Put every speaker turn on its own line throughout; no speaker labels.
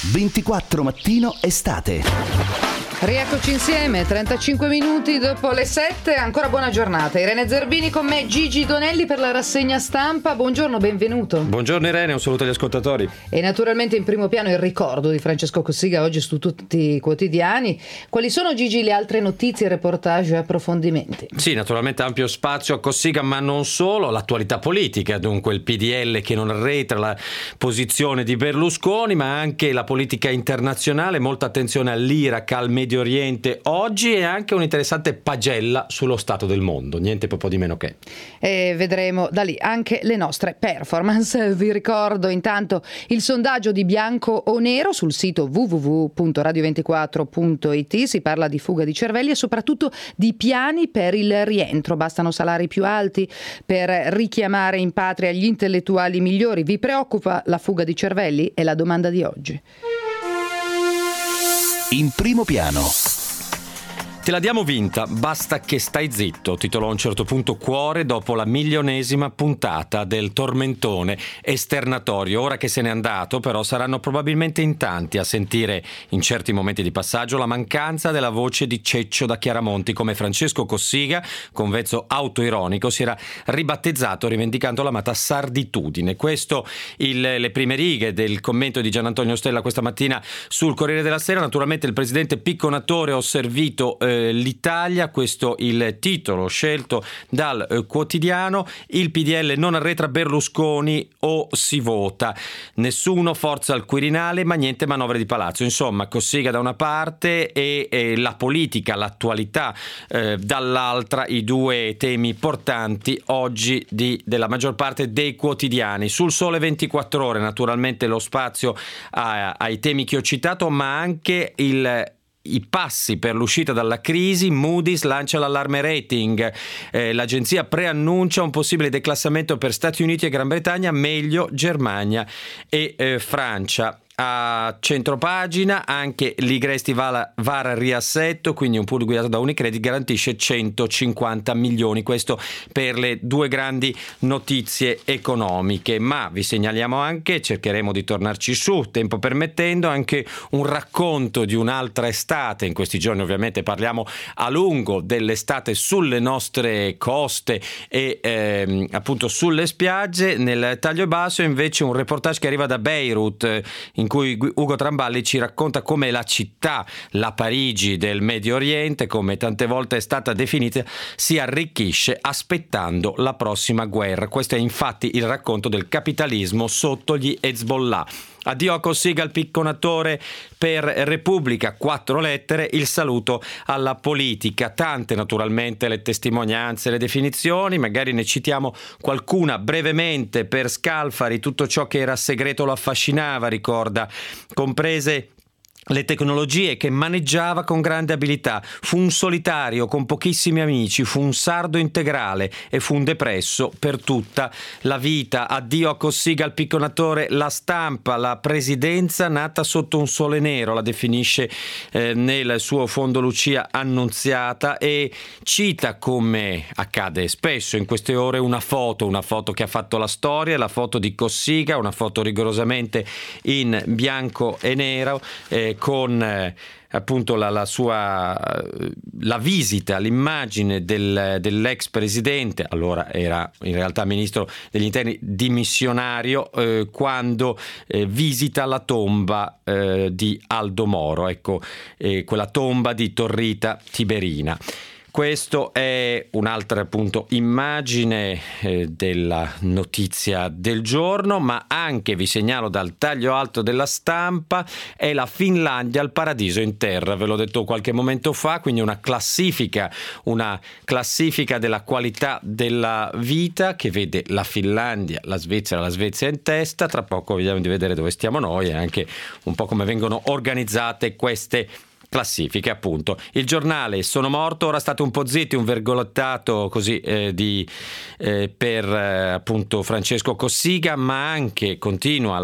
24 mattino estate.
Rieccoci insieme, 35 minuti dopo le 7, ancora buona giornata. Irene Zerbini con me, Gigi Donelli per la rassegna stampa. Buongiorno, benvenuto.
Buongiorno Irene, un saluto agli ascoltatori.
E naturalmente in primo piano il ricordo di Francesco Cossiga oggi su tutti i quotidiani. Quali sono, Gigi, le altre notizie, reportage e approfondimenti?
Sì, naturalmente ampio spazio a Cossiga, ma non solo, l'attualità politica, dunque il PDL che non arretra la posizione di Berlusconi, ma anche la politica internazionale, molta attenzione all'Iraq, al Medio Oriente oggi, e anche un'interessante pagella sullo stato del mondo, niente po' di meno che.
E vedremo da lì anche le nostre performance. Vi ricordo intanto il sondaggio di Bianco o Nero sul sito www.radio24.it. Si parla di fuga di cervelli e soprattutto di piani per il rientro. Bastano salari più alti per richiamare in patria gli intellettuali migliori. Vi preoccupa la fuga di cervelli? È la domanda di oggi.
In primo piano.
Te la diamo vinta, basta che stai zitto, titolò a un certo punto Cuore dopo la 1.000ª puntata del tormentone esternatorio. Ora che se n'è andato, però, saranno probabilmente in tanti a sentire in certi momenti di passaggio la mancanza della voce di Ceccio da Chiaramonti, come Francesco Cossiga, con vezzo autoironico, si era ribattezzato rivendicando l'amata sarditudine. Questo le prime righe del commento di Gianantonio Stella questa mattina sul Corriere della Sera. Naturalmente il presidente Picconatore ho servito l'Italia, questo il titolo scelto dal quotidiano. Il PDL non arretra Berlusconi o si vota, nessuno forza al Quirinale ma niente manovre di palazzo. Insomma, Cossiga da una parte e la politica, l'attualità dall'altra, i due temi portanti oggi della maggior parte dei quotidiani. Sul Sole 24 Ore naturalmente lo spazio ai temi che ho citato, ma anche i passi per l'uscita dalla crisi. Moody's lancia l'allarme rating, l'agenzia preannuncia un possibile declassamento per Stati Uniti e Gran Bretagna, meglio Germania e Francia. A centropagina anche l'Igresti vara riassetto, quindi un pool guidato da Unicredit garantisce 150 milioni, questo per le due grandi notizie economiche. Ma vi segnaliamo anche, cercheremo di tornarci su tempo permettendo, anche un racconto di un'altra estate. In questi giorni ovviamente parliamo a lungo dell'estate sulle nostre coste e appunto sulle spiagge. Nel taglio basso invece un reportage che arriva da Beirut, in cui Ugo Tramballi ci racconta come la città, la Parigi del Medio Oriente, come tante volte è stata definita, si arricchisce aspettando la prossima guerra. Questo è infatti il racconto del capitalismo sotto gli Hezbollah. Addio a Cossiga, il picconatore per Repubblica, 4 lettere, il saluto alla politica. Tante naturalmente le testimonianze, le definizioni, magari ne citiamo qualcuna brevemente. Per Scalfari tutto ciò che era segreto lo affascinava, ricorda, comprese le tecnologie che maneggiava con grande abilità. Fu un solitario con pochissimi amici, fu un sardo integrale e fu un depresso per tutta la vita. Addio a Cossiga, il picconatore. La Stampa, la presidenza nata sotto un sole nero, la definisce nel suo fondo Lucia Annunziata, e cita, come accade spesso in queste ore, una foto che ha fatto la storia, la foto di Cossiga, una foto rigorosamente in bianco e nero, con appunto la visita, l'immagine dell'ex presidente, allora era in realtà ministro degli interni dimissionario, quando visita la tomba di Aldo Moro, ecco, quella tomba di Torrita Tiberina. Questo è un'altra appunto immagine della notizia del giorno, ma anche, vi segnalo dal taglio alto della Stampa, è la Finlandia al paradiso in terra. Ve l'ho detto qualche momento fa, quindi una classifica della qualità della vita che vede la Finlandia, la Svezia in testa. Tra poco vediamo di vedere dove stiamo noi e anche un po' come vengono organizzate queste classifiche, appunto. Il giornale: sono morto, ora state un po' zitti, un virgolettato così per appunto Francesco Cossiga, ma anche continua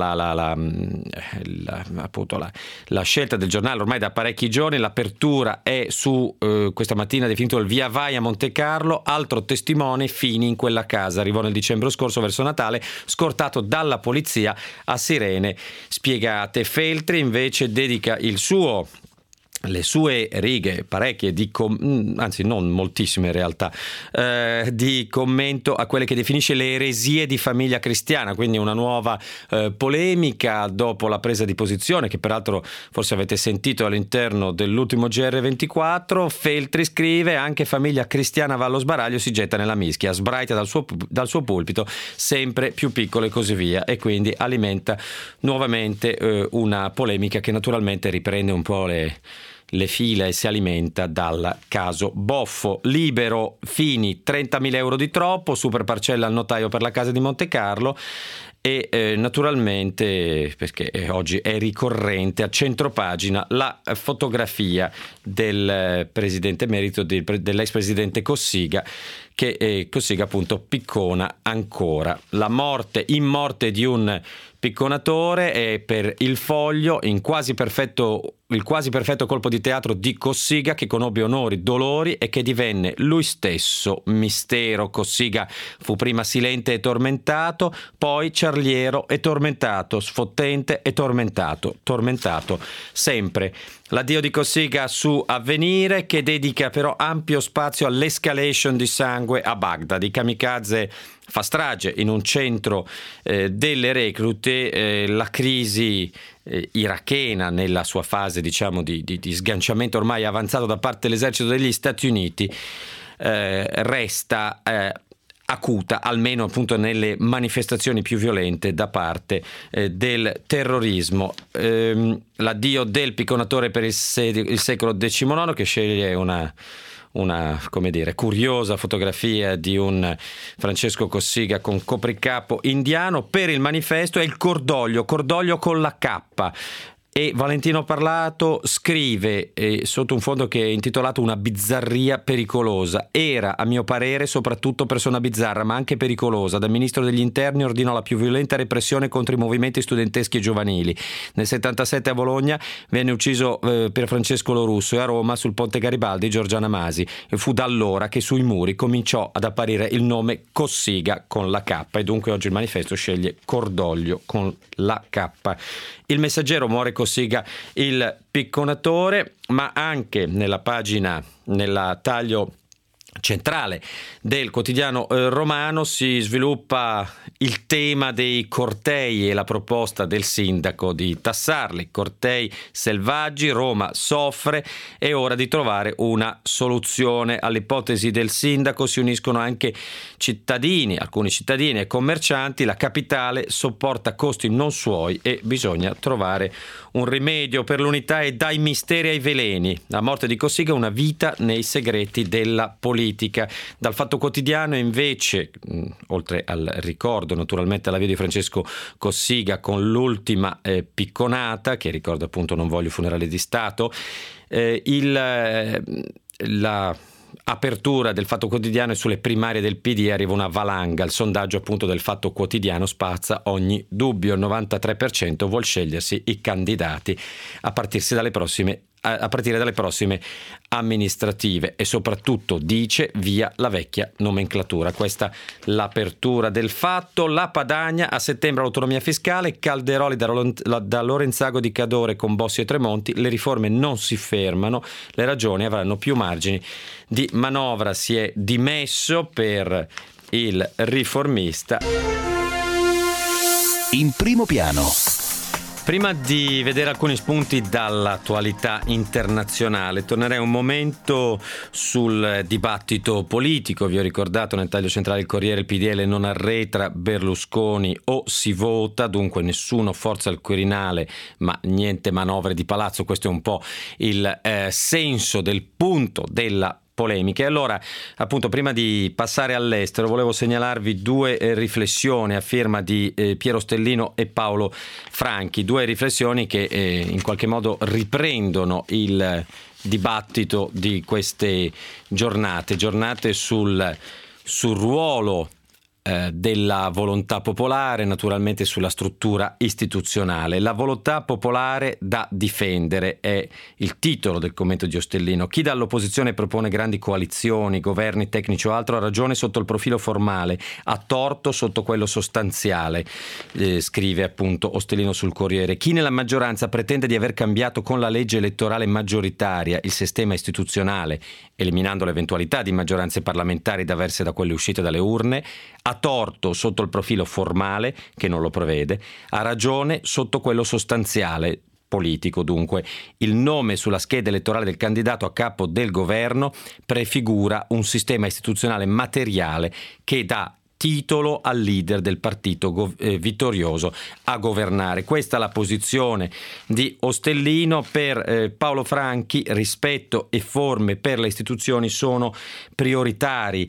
la scelta del giornale ormai da parecchi giorni. L'apertura è su questa mattina definito il via vai a Monte Carlo, altro testimone, Fini in quella casa, arrivò nel dicembre scorso verso Natale, scortato dalla polizia a sirene spiegate. Feltri invece dedica le sue righe, parecchie, anzi non moltissime in realtà, di commento a quelle che definisce le eresie di Famiglia Cristiana, quindi una nuova polemica dopo la presa di posizione che peraltro forse avete sentito all'interno dell'ultimo GR24. Feltri scrive: anche Famiglia Cristiana va allo sbaraglio, si getta nella mischia, sbraita dal suo pulpito, sempre più piccolo e così via, e quindi alimenta nuovamente una polemica che naturalmente riprende un po' le fila e si alimenta dal caso Boffo. Libero: Fini, 30.000 euro di troppo, super parcella al notaio per la casa di Monte Carlo. E naturalmente, perché oggi è ricorrente, a centropagina la fotografia del presidente emerito, dell'ex presidente Cossiga, che Cossiga appunto piccona ancora. La morte di un picconatore è per Il Foglio il quasi perfetto colpo di teatro di Cossiga, che conobbe onori, dolori e che divenne lui stesso mistero. Cossiga fu prima silente e tormentato, poi ciarliero e tormentato, sfottente e tormentato sempre. L'addio di Cossiga su Avvenire, che dedica però ampio spazio all'escalation di sangue a Baghdad. I kamikaze fa strage in un centro delle reclute, la crisi irachena nella sua fase diciamo di sganciamento ormai avanzato da parte dell'esercito degli Stati Uniti resta acuta, almeno appunto nelle manifestazioni più violente da parte del terrorismo. L'addio del picconatore per il secolo XIX, che sceglie una come dire, curiosa fotografia di un Francesco Cossiga con copricapo indiano. Per il Manifesto è il cordoglio con la K. E Valentino Parlato scrive sotto un fondo che è intitolato Una bizzarria pericolosa: era a mio parere soprattutto persona bizzarra ma anche pericolosa. Da ministro degli interni ordinò la più violenta repressione contro i movimenti studenteschi e giovanili. Nel 77 a Bologna venne ucciso Pier Francesco Lorusso, e a Roma sul Ponte Garibaldi Giorgiana Masi, e fu da allora che sui muri cominciò ad apparire il nome Cossiga con la K, e dunque oggi il Manifesto sceglie cordoglio con la K. Il Messaggero: muore Cossiga il picconatore, ma anche nella pagina, nella taglio centrale del quotidiano romano si sviluppa il tema dei cortei e la proposta del sindaco di tassarli. Cortei selvaggi, Roma soffre, è ora di trovare una soluzione. All'ipotesi del sindaco si uniscono anche alcuni cittadini e commercianti. La capitale sopporta costi non suoi e bisogna trovare un rimedio per l'unità e dai misteri ai veleni. La morte di Cossiga, una vita nei segreti della politica. Dal Fatto Quotidiano invece, oltre al ricordo naturalmente alla via di Francesco Cossiga con l'ultima picconata, che ricorda appunto Non voglio funerali di Stato, la apertura del Fatto Quotidiano e sulle primarie del PD arriva una valanga. Il sondaggio appunto del Fatto Quotidiano spazza ogni dubbio. Il 93% vuol scegliersi i candidati a partire dalle prossime amministrative, e soprattutto dice via la vecchia nomenclatura. Questa l'apertura del Fatto. La Padania: a settembre l'autonomia fiscale, Calderoli da Lorenzago di Cadore con Bossi e Tremonti, le riforme non si fermano, le ragioni avranno più margini di manovra. Si è dimesso per il Riformista.
In primo piano.
Prima di vedere alcuni spunti dall'attualità internazionale, tornerei un momento sul dibattito politico. Vi ho ricordato nel taglio centrale il Corriere: il PDL non arretra, Berlusconi o si vota, dunque nessuno forza al Quirinale ma niente manovre di palazzo. Questo è un po' il senso del punto della polemiche. Allora, appunto, prima di passare all'estero, volevo segnalarvi due riflessioni a firma di Piero Ostellino e Paolo Franchi, due riflessioni che in qualche modo riprendono il dibattito di queste giornate sul ruolo della volontà popolare, naturalmente sulla struttura istituzionale. La volontà popolare da difendere è il titolo del commento di Ostellino. Chi dall'opposizione propone grandi coalizioni, governi tecnici o altro ha ragione sotto il profilo formale, ha torto sotto quello sostanziale, scrive appunto Ostellino sul Corriere. Chi nella maggioranza pretende di aver cambiato con la legge elettorale maggioritaria il sistema istituzionale, eliminando l'eventualità di maggioranze parlamentari diverse da quelle uscite dalle urne, ha torto sotto il profilo formale, che non lo prevede, ha ragione sotto quello sostanziale, politico dunque. Il nome sulla scheda elettorale del candidato a capo del governo prefigura un sistema istituzionale materiale che dà titolo al leader del partito vittorioso a governare. Questa è la posizione di Ostellino. Per Paolo Franchi rispetto e forme per le istituzioni sono prioritari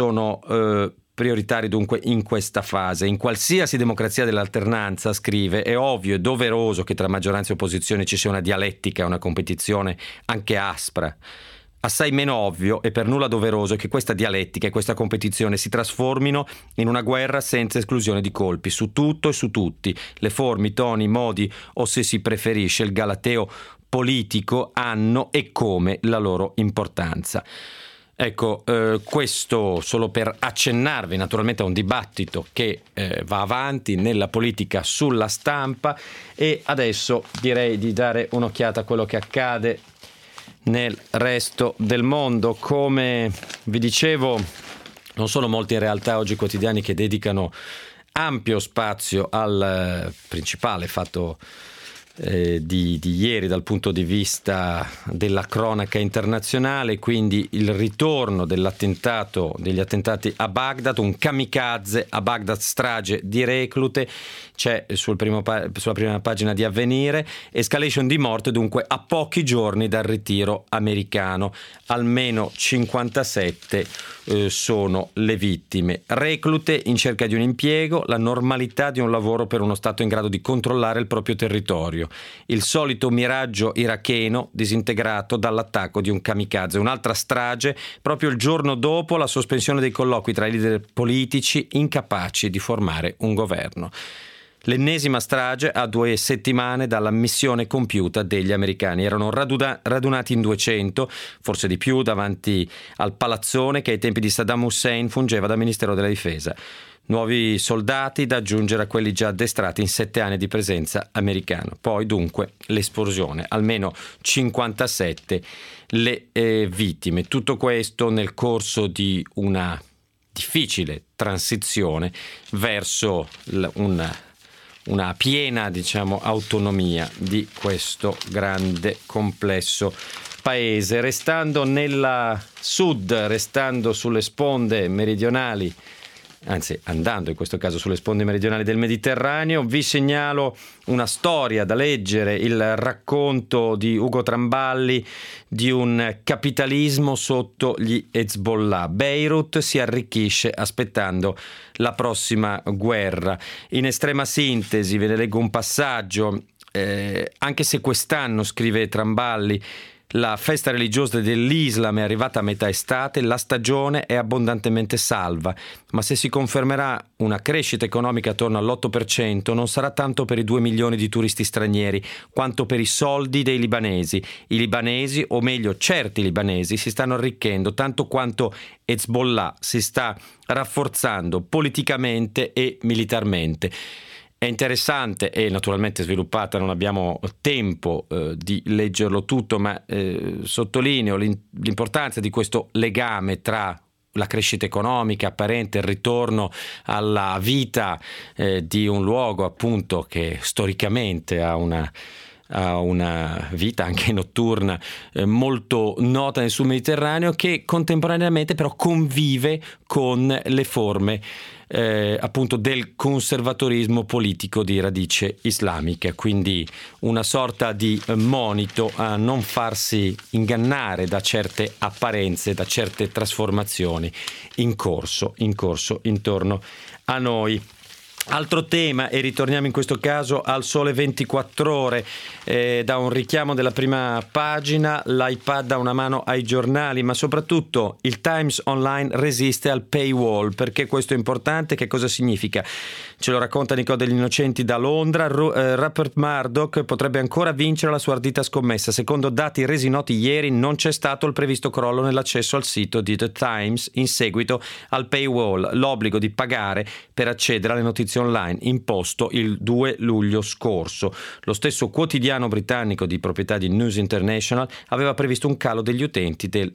dunque in questa fase. In qualsiasi democrazia dell'alternanza, scrive, è ovvio e doveroso che tra maggioranza e opposizione ci sia una dialettica, una competizione anche aspra. Assai meno ovvio e per nulla doveroso che questa dialettica e questa competizione si trasformino in una guerra senza esclusione di colpi, su tutto e su tutti. Le forme, i toni, i modi o, se si preferisce, il galateo politico hanno e come la loro importanza. Ecco, questo solo per accennarvi naturalmente a un dibattito che va avanti nella politica sulla stampa, e adesso direi di dare un'occhiata a quello che accade nel resto del mondo. Come vi dicevo, non sono molti in realtà oggi quotidiani che dedicano ampio spazio al principale fatto di ieri dal punto di vista della cronaca internazionale, quindi il ritorno degli attentati a Baghdad, un kamikaze a Baghdad, strage di reclute. C'è sulla prima pagina di Avvenire, escalation di morte dunque a pochi giorni dal ritiro americano, almeno 57 sono le vittime. Reclute in cerca di un impiego, la normalità di un lavoro per uno Stato in grado di controllare il proprio territorio. Il solito miraggio iracheno disintegrato dall'attacco di un kamikaze. Un'altra strage proprio il giorno dopo la sospensione dei colloqui tra i leader politici incapaci di formare un governo. L'ennesima strage a 2 settimane dalla missione compiuta degli americani. Erano radunati in 200, forse di più, davanti al palazzone che ai tempi di Saddam Hussein fungeva da Ministero della Difesa. Nuovi soldati da aggiungere a quelli già addestrati in 7 anni di presenza americana. Poi dunque l'esplosione, almeno 57 le vittime. Tutto questo nel corso di una difficile transizione verso una piena, autonomia di questo grande complesso paese. Restando nella sud, restando sulle sponde meridionali, anzi andando in questo caso sulle sponde meridionali del Mediterraneo, vi segnalo una storia da leggere, il racconto di Ugo Tramballi di un capitalismo sotto gli Hezbollah. Beirut si arricchisce aspettando la prossima guerra. In estrema sintesi ve ne leggo un passaggio, anche se quest'anno, scrive Tramballi, la festa religiosa dell'Islam è arrivata a metà estate, la stagione è abbondantemente salva, ma se si confermerà una crescita economica attorno all'8%, non sarà tanto per i 2 milioni di turisti stranieri, quanto per i soldi dei libanesi. I libanesi, o meglio certi libanesi, si stanno arricchendo tanto quanto Hezbollah si sta rafforzando politicamente e militarmente. È interessante e naturalmente sviluppata, non abbiamo tempo di leggerlo tutto, ma sottolineo l'importanza di questo legame tra la crescita economica apparente, il ritorno alla vita di un luogo appunto che storicamente ha una ha una vita anche notturna molto nota nel sul Mediterraneo, che contemporaneamente però convive con le forme appunto del conservatorismo politico di radice islamica, quindi una sorta di monito a non farsi ingannare da certe apparenze, da certe trasformazioni in corso intorno a noi. Altro tema, e ritorniamo in questo caso al Sole 24 Ore, da un richiamo della prima pagina: l'iPad dà una mano ai giornali, ma soprattutto il Times Online resiste al paywall. Perché questo è importante? Che cosa significa? Ce lo racconta Nicola degli Innocenti da Londra. Rupert Murdoch potrebbe ancora vincere la sua ardita scommessa. Secondo dati resi noti ieri, non c'è stato il previsto crollo nell'accesso al sito di The Times in seguito al paywall, l'obbligo di pagare per accedere alle notizie online, imposto il 2 luglio scorso. Lo stesso quotidiano britannico di proprietà di News International aveva previsto un calo degli utenti del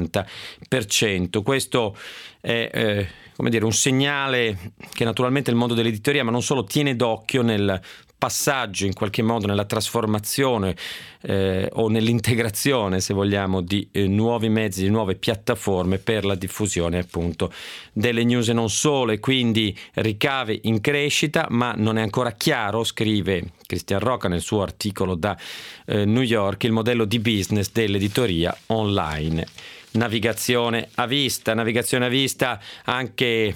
90%. Questo è un segnale che naturalmente il mondo dell'editoria, ma non solo, tiene d'occhio nel passaggio, in qualche modo nella trasformazione o nell'integrazione, se vogliamo, di nuovi mezzi, di nuove piattaforme per la diffusione appunto delle news e non solo, e quindi ricavi in crescita, ma non è ancora chiaro, scrive Christian Rocca nel suo articolo da New York, il modello di business dell'editoria online. Navigazione a vista anche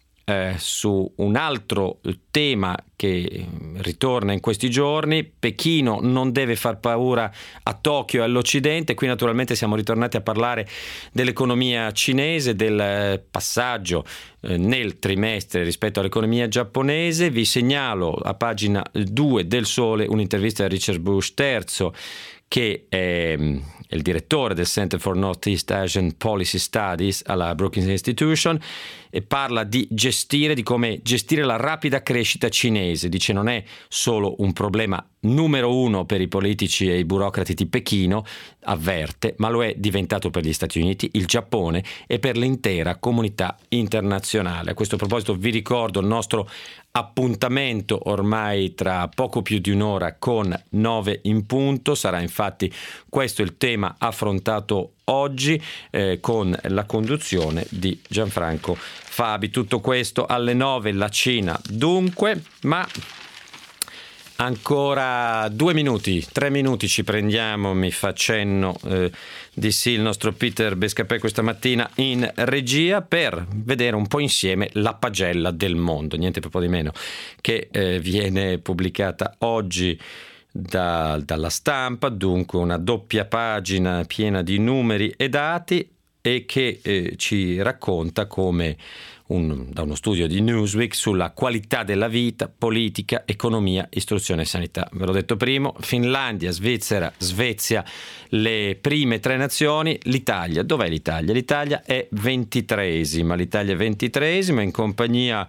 su un altro tema che ritorna in questi giorni. Pechino non deve far paura a Tokyo e all'Occidente. Qui naturalmente siamo ritornati a parlare dell'economia cinese, del passaggio nel trimestre rispetto all'economia giapponese. Vi segnalo a pagina 2 del Sole un'intervista a Richard Bush III, che è il direttore del Center for Northeast Asian Policy Studies alla Brookings Institution, e parla di come gestire la rapida crescita cinese. Dice: non è solo un problema numero uno per i politici e i burocrati di Pechino, avverte, ma lo è diventato per gli Stati Uniti, il Giappone e per l'intera comunità internazionale. A questo proposito vi ricordo il nostro appuntamento ormai tra poco più di un'ora con 9 in punto. Sarà infatti questo il tema affrontato oggi, con la conduzione di Gianfranco Fabi. Tutto questo alle 9, la Cina dunque, ma ancora 3 minuti ci prendiamo, mi fa cenno di sì il nostro Peter Bescapè questa mattina in regia, per vedere un po' insieme la pagella del mondo, niente proprio di meno, che viene pubblicata oggi dalla Stampa, dunque una doppia pagina piena di numeri e dati, e che ci racconta come da uno studio di Newsweek sulla qualità della vita, politica, economia, istruzione e sanità. Ve l'ho detto prima: Finlandia, Svizzera, Svezia, le prime 3 nazioni. L'Italia, dov'è l'Italia? L'Italia è 23esima. L'Italia è 23esima in compagnia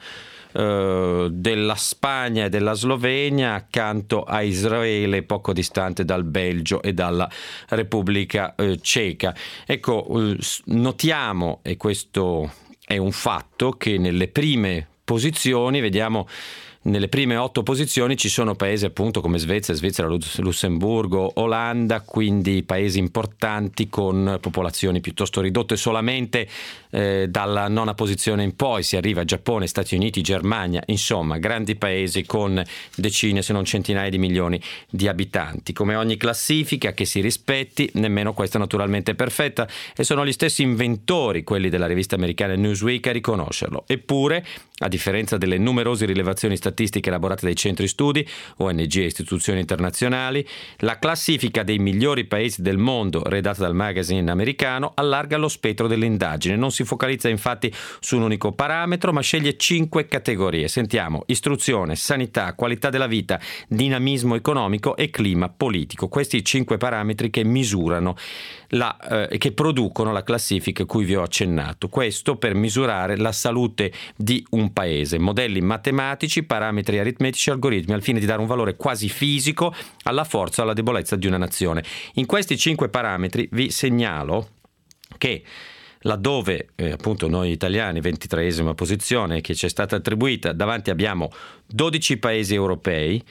della Spagna e della Slovenia, accanto a Israele, poco distante dal Belgio e dalla Repubblica Ceca. Ecco, notiamo, e questo è un fatto, che nelle prime posizioni, vediamo, nelle prime 8 posizioni ci sono paesi appunto come Svizzera, Lussemburgo, Olanda, quindi paesi importanti con popolazioni piuttosto ridotte. Solamente dalla 9ª posizione in poi si arriva a Giappone, Stati Uniti, Germania, insomma grandi paesi con decine se non centinaia di milioni di abitanti. Come ogni classifica che si rispetti, nemmeno questa naturalmente è perfetta, e sono gli stessi inventori, quelli della rivista americana Newsweek, a riconoscerlo. Eppure, a differenza delle numerose rilevazioni statistiche elaborate dai centri studi, ONG e istituzioni internazionali, la classifica dei migliori paesi del mondo, redatta dal magazine americano, allarga lo spettro dell'indagine. Non si focalizza infatti su un unico parametro, ma sceglie 5 categorie. Sentiamo: istruzione, sanità, qualità della vita, dinamismo economico e clima politico. Questi 5 parametri che misurano che producono la classifica a cui vi ho accennato. Questo per misurare la salute di un paese. Modelli matematici, parametri aritmetici, algoritmi, al fine di dare un valore quasi fisico alla forza o alla debolezza di una nazione. In questi 5 parametri vi segnalo che laddove appunto noi italiani, 23esima posizione che ci è stata attribuita, davanti abbiamo 12 paesi europei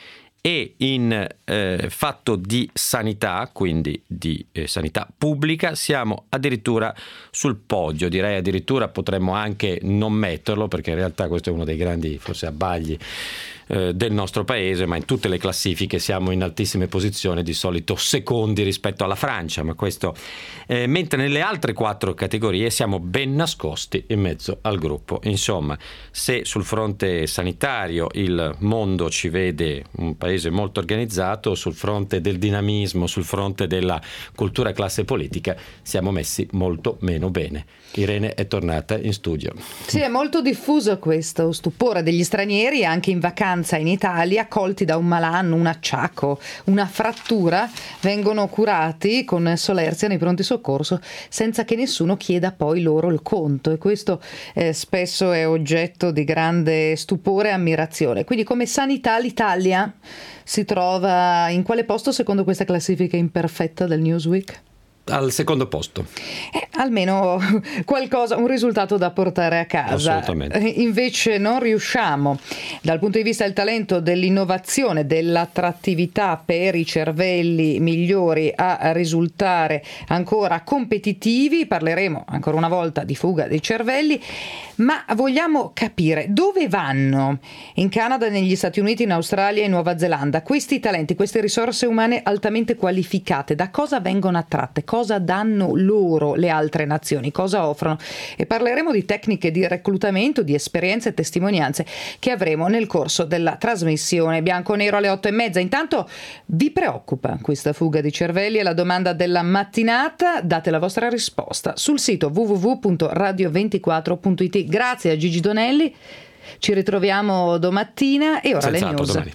e in fatto di sanità, quindi di sanità pubblica, siamo addirittura sul podio, direi addirittura potremmo anche non metterlo, perché in realtà questo è uno dei grandi forse abbagli del nostro paese, ma in tutte le classifiche siamo in altissime posizioni, di solito secondi rispetto alla Francia, ma questo mentre nelle altre 4 categorie siamo ben nascosti in mezzo al gruppo. Insomma, se sul fronte sanitario il mondo ci vede un paese molto organizzato, sul fronte del dinamismo, sul fronte della cultura classe politica siamo messi molto meno bene. Irene è tornata in studio.
Sì, è molto diffuso questo stupore degli stranieri anche in vacanza in Italia, colti da un malanno, un acciacco, una frattura, vengono curati con solerzia nei pronti soccorso senza che nessuno chieda poi loro il conto, e questo spesso è oggetto di grande stupore e ammirazione. Quindi come sanità l'Italia si trova in quale posto secondo questa classifica imperfetta del Newsweek?
Al secondo posto.
Almeno qualcosa, un risultato da portare a casa.
Assolutamente.
Invece non riusciamo, dal punto di vista del talento, dell'innovazione, dell'attrattività per i cervelli migliori, a risultare ancora competitivi. Parleremo ancora una volta di fuga dei cervelli, ma vogliamo capire dove vanno in Canada, negli Stati Uniti, in Australia e Nuova Zelanda questi talenti, queste risorse umane altamente qualificate, da cosa vengono attratte? Cosa danno loro le altre nazioni, cosa offrono, e parleremo di tecniche di reclutamento, di esperienze e testimonianze che avremo nel corso della trasmissione Bianconero alle 8:30. Intanto, vi preoccupa questa fuga di cervelli? È la domanda della mattinata, date la vostra risposta sul sito www.radio24.it. Grazie a Gigi Donelli, ci ritroviamo domattina e ora le news.
Domani.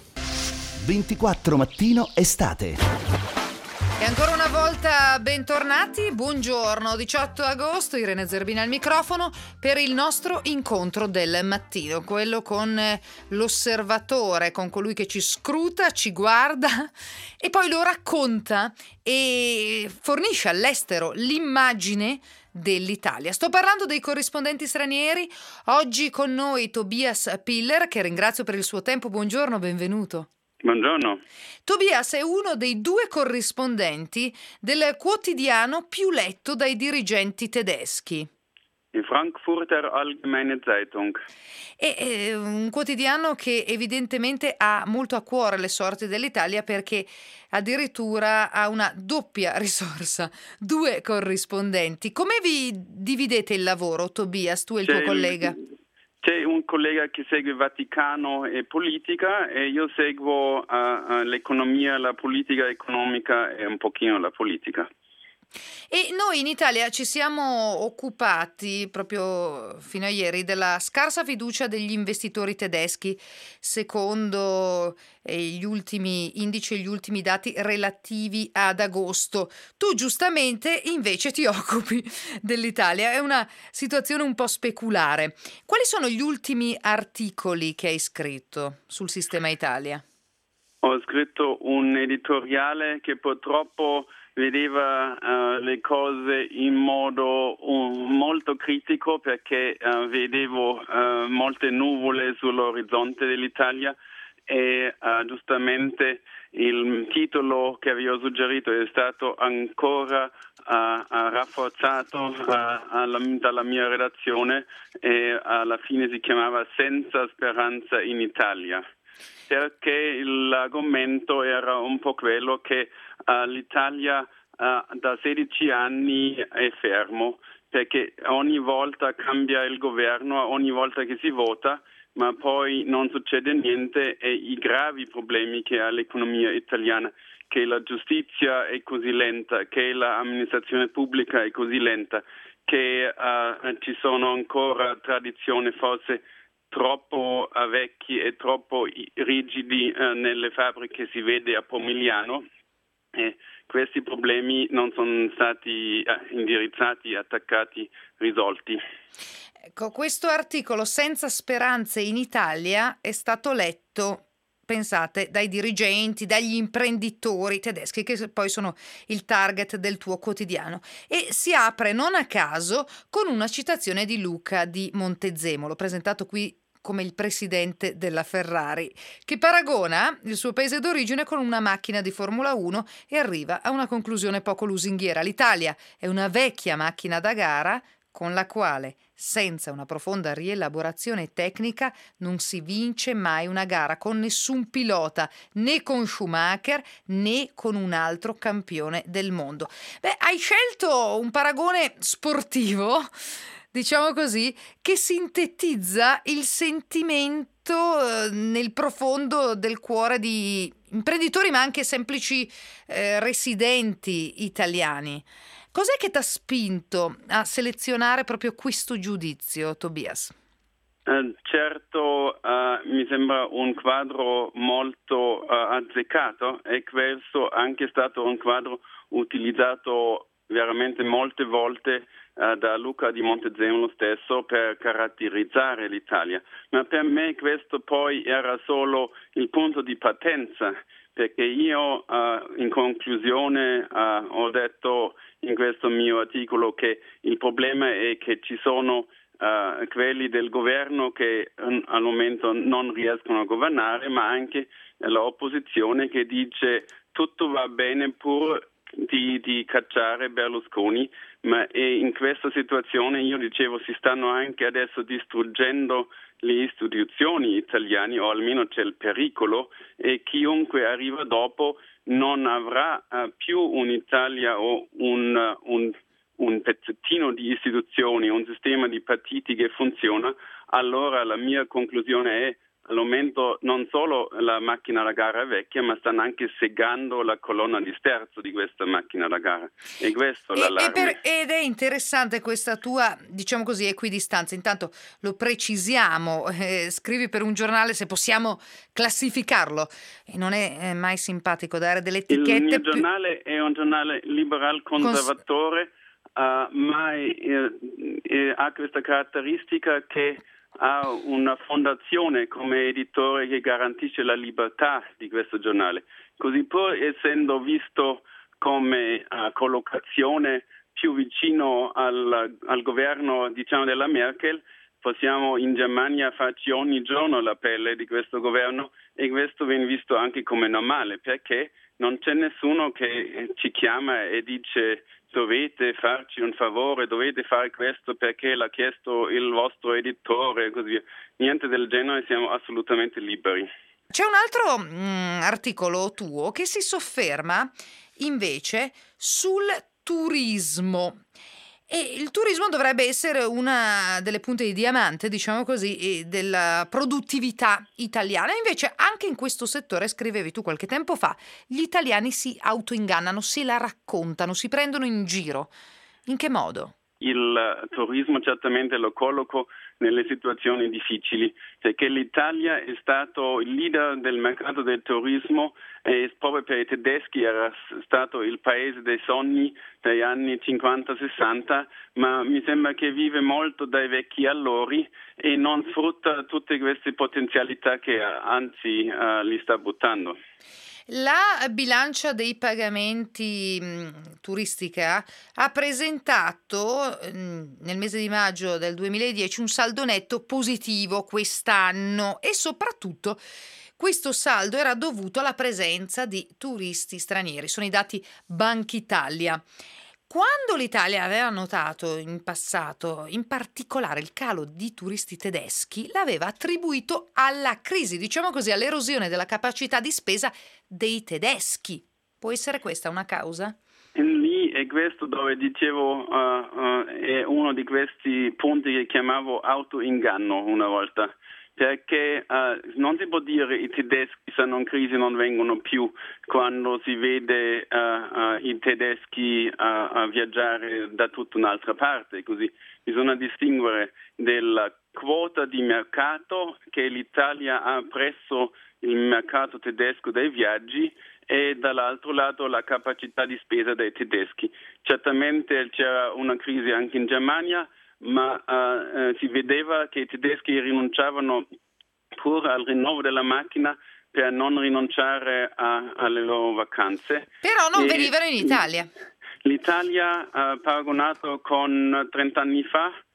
24 Mattino Estate.
E ancora una volta bentornati, buongiorno, 18 agosto, Irene Zerbini al microfono per il nostro incontro del mattino, quello con l'osservatore, con colui che ci scruta, ci guarda e poi lo racconta e fornisce all'estero l'immagine dell'Italia. Sto parlando dei corrispondenti stranieri. Oggi con noi Tobias Piller, che ringrazio per il suo tempo. Buongiorno, benvenuto.
Buongiorno.
Tobias è uno dei 2 corrispondenti del quotidiano più letto dai dirigenti tedeschi.
Die Frankfurter Allgemeine Zeitung.
È un quotidiano che evidentemente ha molto a cuore le sorti dell'Italia, perché addirittura ha una doppia risorsa, 2 corrispondenti. Come vi dividete il lavoro, Tobias, tu e il tuo collega?
C'è un collega che segue Vaticano e politica e io seguo l'economia, la politica economica e un pochino la politica.
E noi in Italia ci siamo occupati proprio fino a ieri della scarsa fiducia degli investitori tedeschi, secondo gli ultimi indici e gli ultimi dati relativi ad agosto. Tu giustamente invece ti occupi dell'Italia, è una situazione un po' speculare. Quali sono gli ultimi articoli che hai scritto sul sistema Italia?
Ho scritto un editoriale che purtroppo vedeva le cose in modo molto critico, perché vedevo molte nuvole sull'orizzonte dell'Italia e giustamente il titolo che avevo suggerito è stato ancora rafforzato dalla mia redazione e alla fine si chiamava Senza speranza in Italia, perché l'argomento era un po' quello che l'Italia da 16 anni è fermo, perché ogni volta cambia il governo, ogni volta che si vota, ma poi non succede niente, e i gravi problemi che ha l'economia italiana, che la giustizia è così lenta, che l'amministrazione pubblica è così lenta, che ci sono ancora tradizioni forse troppo vecchi e troppo rigidi nelle fabbriche, si vede a Pomigliano. Questi problemi non sono stati indirizzati, attaccati, risolti.
Ecco, questo articolo Senza speranze in Italia è stato letto, pensate, dai dirigenti, dagli imprenditori tedeschi, che poi sono il target del tuo quotidiano, e si apre non a caso con una citazione di Luca di Montezemolo, presentato qui come il presidente della Ferrari, che paragona il suo paese d'origine con una macchina di Formula 1 e arriva a una conclusione poco lusinghiera. L'Italia è una vecchia macchina da gara con la quale, senza una profonda rielaborazione tecnica, non si vince mai una gara con nessun pilota, né con Schumacher né con un altro campione del mondo. Beh, hai scelto un paragone sportivo, diciamo così, che sintetizza il sentimento nel profondo del cuore di imprenditori, ma anche semplici residenti italiani. Cos'è che ti ha spinto a selezionare proprio questo giudizio, Tobias?
Certo, mi sembra un quadro molto azzeccato, e questo è anche stato un quadro utilizzato veramente molte volte da Luca di Montezemolo stesso per caratterizzare l'Italia. Ma per me questo poi era solo il punto di partenza, perché io in conclusione ho detto in questo mio articolo che il problema è che ci sono quelli del governo che al momento non riescono a governare, ma anche l'opposizione che dice tutto va bene pur di cacciare Berlusconi, ma in questa situazione io dicevo si stanno anche adesso distruggendo le istituzioni italiane, o almeno c'è il pericolo, e chiunque arriva dopo non avrà più un'Italia o un pezzettino di istituzioni, un sistema di partiti che funziona. Allora la mia conclusione è: al momento non solo la macchina da gara è vecchia, ma stanno anche segando la colonna di sterzo di questa macchina da gara. E questo è l'allarme.
Ed è interessante questa tua, diciamo così, equidistanza. Intanto lo precisiamo, scrivi per un giornale, se possiamo classificarlo. E non è mai simpatico dare delle etichette.
Il mio giornale è un giornale liberal conservatore, ma ha questa caratteristica che ha una fondazione come editore che garantisce la libertà di questo giornale. Così, pur essendo visto come collocazione più vicino al governo, diciamo, della Merkel, possiamo in Germania farci ogni giorno la pelle di questo governo, e questo viene visto anche come normale, perché non c'è nessuno che ci chiama e dice: dovete farci un favore, dovete fare questo perché l'ha chiesto il vostro editore e così via. Niente del genere, siamo assolutamente liberi.
C'è un altro articolo tuo che si sofferma invece sul turismo. E il turismo dovrebbe essere una delle punte di diamante, diciamo così, della produttività italiana. Invece anche in questo settore, scrivevi tu qualche tempo fa, gli italiani si autoingannano, se la raccontano, si prendono in giro. In che modo?
Il turismo certamente lo colloco nelle situazioni difficili, perché l'Italia è stato il leader del mercato del turismo, e proprio per i tedeschi era stato il paese dei sogni degli anni 50-60, ma mi sembra che vive molto dai vecchi allori e non sfrutta tutte queste potenzialità che anzi li sta buttando.
La bilancia dei pagamenti turistica ha presentato nel mese di maggio del 2010 un saldo netto positivo quest'anno, e soprattutto questo saldo era dovuto alla presenza di turisti stranieri. Sono i dati Bankitalia. Quando l'Italia aveva notato in passato, in particolare il calo di turisti tedeschi, l'aveva attribuito alla crisi, diciamo così, all'erosione della capacità di spesa dei tedeschi. Può essere questa una causa?
Lì è questo dove dicevo, è uno di questi punti che chiamavo autoinganno una volta. Perché non si può dire i tedeschi sono in crisi, non vengono più, quando si vede i tedeschi a viaggiare da tutta un'altra parte. Così bisogna distinguere della quota di mercato che l'Italia ha presso il mercato tedesco dei viaggi, e dall'altro lato la capacità di spesa dei tedeschi. Certamente c'era una crisi anche in Germania, ma si vedeva che i tedeschi rinunciavano pur al rinnovo della macchina per non rinunciare alle loro vacanze.
Però non venivano in Italia.
L'Italia, paragonato con 30 anni fa,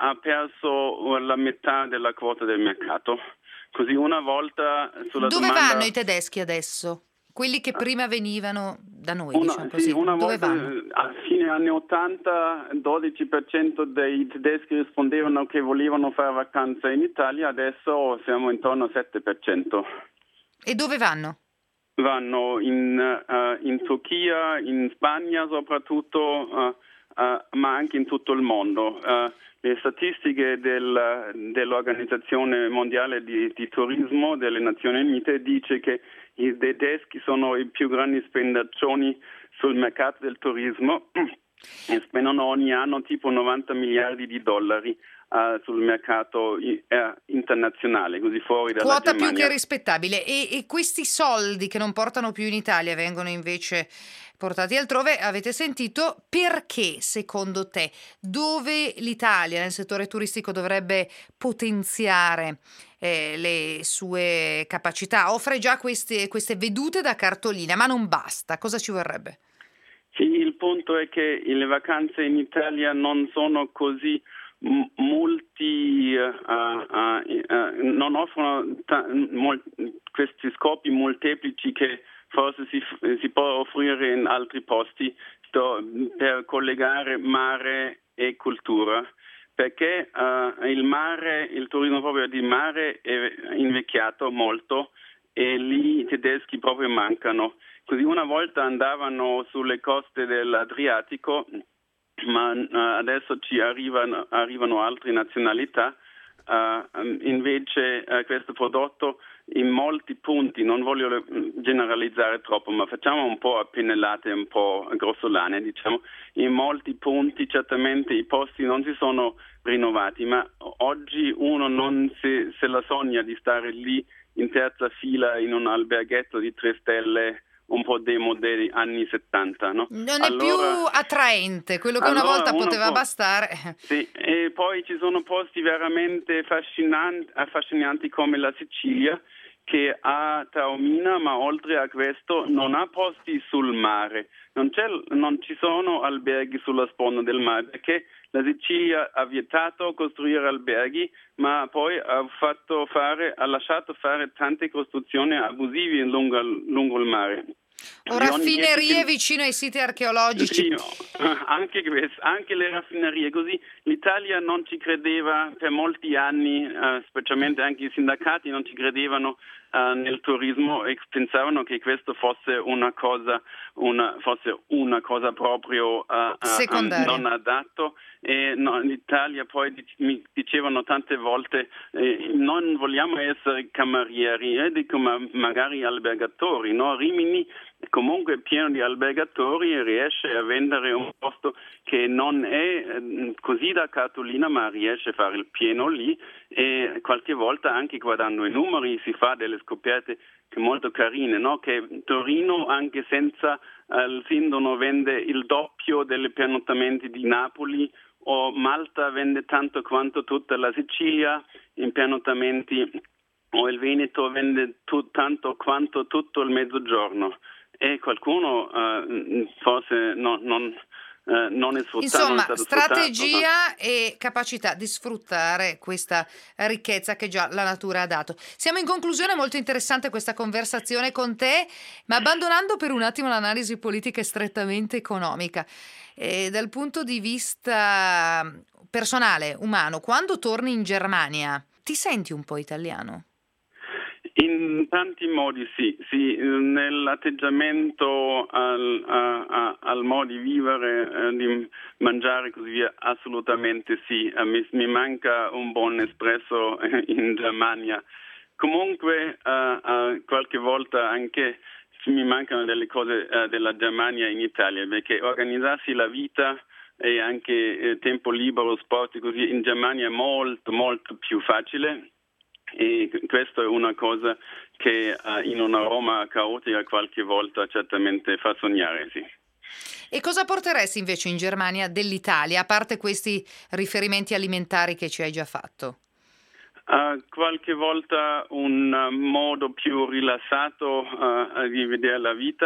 ha perso la metà della quota del mercato. Così una volta sulla
Dove
domanda...
vanno i tedeschi adesso? Quelli che prima venivano da noi, diciamo così.
Sì, una
Dove
volta
vanno?
a fine anni 80 12% dei tedeschi rispondevano che volevano fare vacanza in Italia, adesso siamo intorno al 7%.
E dove vanno?
Vanno in Turchia, in Spagna soprattutto, ma anche in tutto il mondo. Le statistiche dell'Organizzazione Mondiale di Turismo delle Nazioni Unite dice che i tedeschi sono i più grandi spendaccioni sul mercato del turismo e spendono ogni anno tipo 90 miliardi di dollari sul mercato internazionale, così fuori dalla
Quota
Germania.
più che rispettabile. E questi soldi che non portano più in Italia vengono invece portati altrove, avete sentito, perché secondo te dove l'Italia nel settore turistico dovrebbe potenziare le sue capacità? Offre già queste vedute da cartolina, ma non basta. Cosa ci vorrebbe?
Sì, il punto è che le vacanze in Italia non sono così non offrono questi scopi molteplici che forse si può offrire in altri posti per collegare mare e cultura, perché il turismo proprio di mare è invecchiato molto e lì i tedeschi proprio mancano. Così una volta andavano sulle coste dell'Adriatico, ma adesso ci arrivano altre nazionalità. Invece questo prodotto in molti punti, non voglio generalizzare troppo, ma facciamo un po' a pennellate, un po' grossolane, diciamo, in molti punti certamente i posti non si sono rinnovati, ma oggi uno non se la sogna di stare lì in terza fila in un alberghetto di 3 stelle un po' dei modelli anni 70, no?
Non è più attraente, quello che una volta poteva bastare.
Sì, e poi ci sono posti veramente affascinanti come la Sicilia, che ha Taormina, ma oltre a questo non ha posti sul mare, non ci sono alberghi sulla sponda del mare, perché la Sicilia ha vietato costruire alberghi, ma poi ha lasciato fare tante costruzioni abusive lungo il mare.
O raffinerie vicino ai siti archeologici.
Sì, anche le raffinerie. Così l'Italia non ci credeva per molti anni, specialmente anche i sindacati non ci credevano nel turismo e pensavano che questo fosse una cosa proprio non adatto. E l'Italia poi mi dicevano tante volte non vogliamo essere camerieri, dico magari albergatori, no? Rimini comunque è pieno di albergatori e riesce a vendere un posto che non è così da cartolina, ma riesce a fare il pieno lì e qualche volta anche guardando i numeri si fa delle scoperte molto carine, no? Che Torino anche senza il sindaco vende il doppio delle pernottamenti di Napoli, o Malta vende tanto quanto tutta la Sicilia in pernottamenti, o il Veneto vende tanto quanto tutto il Mezzogiorno. E qualcuno forse non è sfruttato.
Insomma,
non è stato
strategia
sfruttato.
e capacità di sfruttare questa ricchezza che già la natura ha dato. Siamo in conclusione, molto interessante questa conversazione con te, ma abbandonando per un attimo l'analisi politica e strettamente economica. Dal punto di vista personale, umano, quando torni in Germania, ti senti un po' italiano?
In tanti modi sì, nell'atteggiamento al modo di vivere, di mangiare e così via, assolutamente sì. Mi manca un buon espresso in Germania. Comunque qualche volta anche mi mancano delle cose della Germania in Italia, perché organizzarsi la vita e anche tempo libero, sport e così in Germania è molto molto più facile. E questa è una cosa che in una Roma caotica qualche volta certamente fa sognare, sì.
E cosa porteresti invece in Germania dell'Italia, a parte questi riferimenti alimentari che ci hai già fatto?
Qualche volta un modo più rilassato di vedere la vita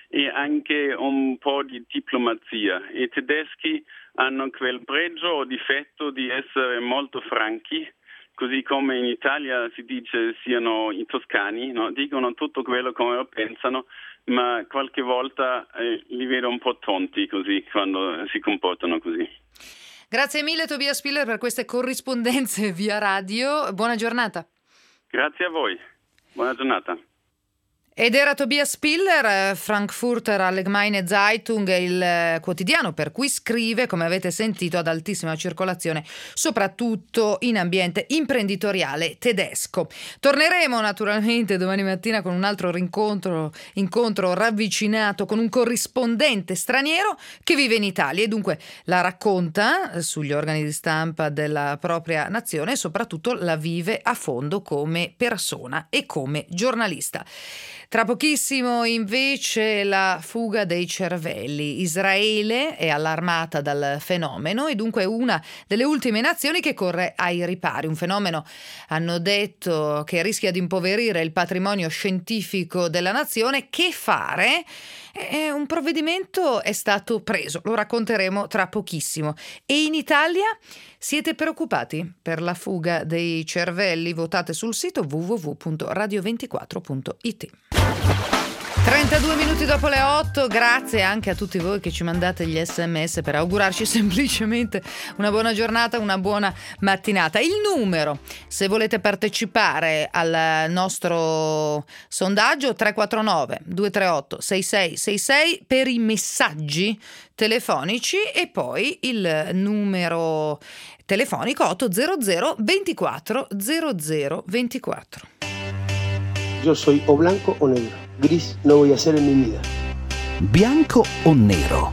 e anche un po' di diplomazia. I tedeschi hanno quel pregio o difetto di essere molto franchi, così come in Italia si dice siano i toscani, no? Dicono tutto quello come lo pensano, ma qualche volta li vedo un po' tonti così quando si comportano così.
Grazie mille Tobias Spiller per queste corrispondenze via radio. Buona giornata.
Grazie a voi. Buona giornata.
Ed era Tobias Spiller, Frankfurter Allgemeine Zeitung, il quotidiano per cui scrive, come avete sentito, ad altissima circolazione, soprattutto in ambiente imprenditoriale tedesco. Torneremo naturalmente domani mattina con un altro incontro ravvicinato con un corrispondente straniero che vive in Italia e dunque la racconta sugli organi di stampa della propria nazione e soprattutto la vive a fondo come persona e come giornalista. Tra pochissimo invece la fuga dei cervelli. Israele è allarmata dal fenomeno e dunque è una delle ultime nazioni che corre ai ripari. Un fenomeno, hanno detto, che rischia di impoverire il patrimonio scientifico della nazione. Che fare? Un provvedimento è stato preso, lo racconteremo tra pochissimo. E in Italia siete preoccupati per la fuga dei cervelli? Votate sul sito www.radio24.it. 32 minuti dopo le 8, grazie anche a tutti voi che ci mandate gli SMS per augurarci semplicemente una buona giornata, una buona mattinata. Il numero, se volete partecipare al nostro sondaggio, 349 238 6666 per i messaggi telefonici e poi il numero telefonico 800 24 00 24.
Yo soy o blanco o negro. Gris no voy a ser en mi vida.
Bianco o nero?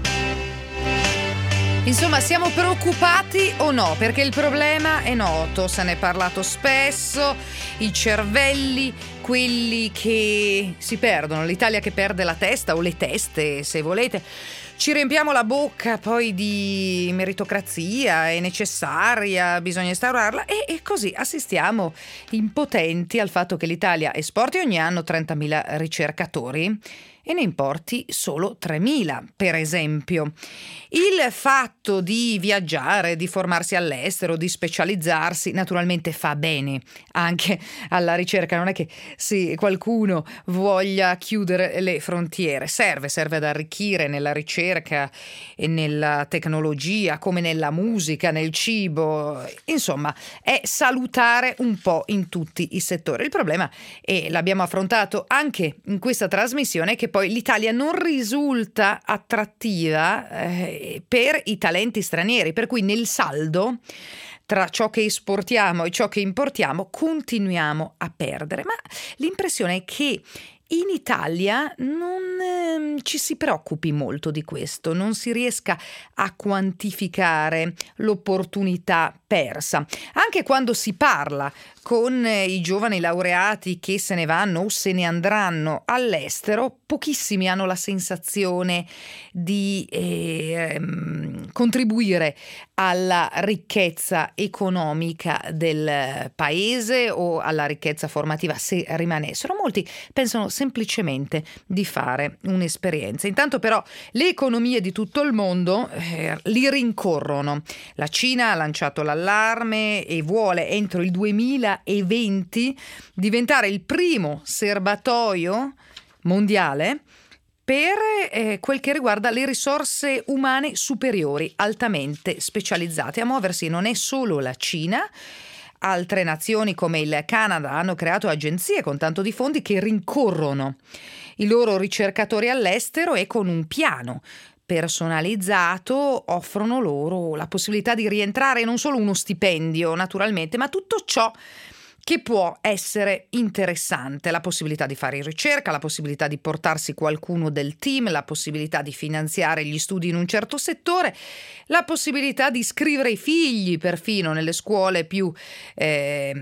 Insomma, siamo preoccupati o no? Perché il problema è noto, se ne è parlato spesso, i cervelli, quelli che si perdono, l'Italia che perde la testa o le teste, se volete. Ci riempiamo la bocca poi di meritocrazia, è necessaria, bisogna instaurarla e così assistiamo impotenti al fatto che l'Italia esporti ogni anno 30.000 ricercatori e ne importi solo 3.000, per esempio. Il fatto di viaggiare, di formarsi all'estero, di specializzarsi, naturalmente fa bene anche alla ricerca. Non è che se qualcuno voglia chiudere le frontiere, serve ad arricchire nella ricerca e nella tecnologia, come nella musica, nel cibo. Insomma, è salutare un po' in tutti i settori. Il problema, e l'abbiamo affrontato anche in questa trasmissione, è che poi l'Italia non risulta attrattiva per i talenti stranieri, per cui nel saldo tra ciò che esportiamo e ciò che importiamo continuiamo a perdere. Ma l'impressione è che in Italia non ci si preoccupi molto di questo, non si riesca a quantificare l'opportunità persa. Anche quando si parla con i giovani laureati che se ne vanno o se ne andranno all'estero, pochissimi hanno la sensazione di contribuire alla ricchezza economica del paese o alla ricchezza formativa se rimanessero. Molti pensano semplicemente di fare un'esperienza. Intanto però le economie di tutto il mondo li rincorrono. La Cina ha lanciato l'allarme e vuole entro il 2020 diventare il primo serbatoio mondiale per quel che riguarda le risorse umane superiori, altamente specializzate. A muoversi non è solo la Cina. Altre nazioni come il Canada hanno creato agenzie con tanto di fondi che rincorrono i loro ricercatori all'estero e con un piano personalizzato offrono loro la possibilità di rientrare, non solo uno stipendio naturalmente, ma tutto ciò che può essere interessante, la possibilità di fare ricerca, la possibilità di portarsi qualcuno del team, la possibilità di finanziare gli studi in un certo settore, la possibilità di iscrivere i figli perfino nelle scuole più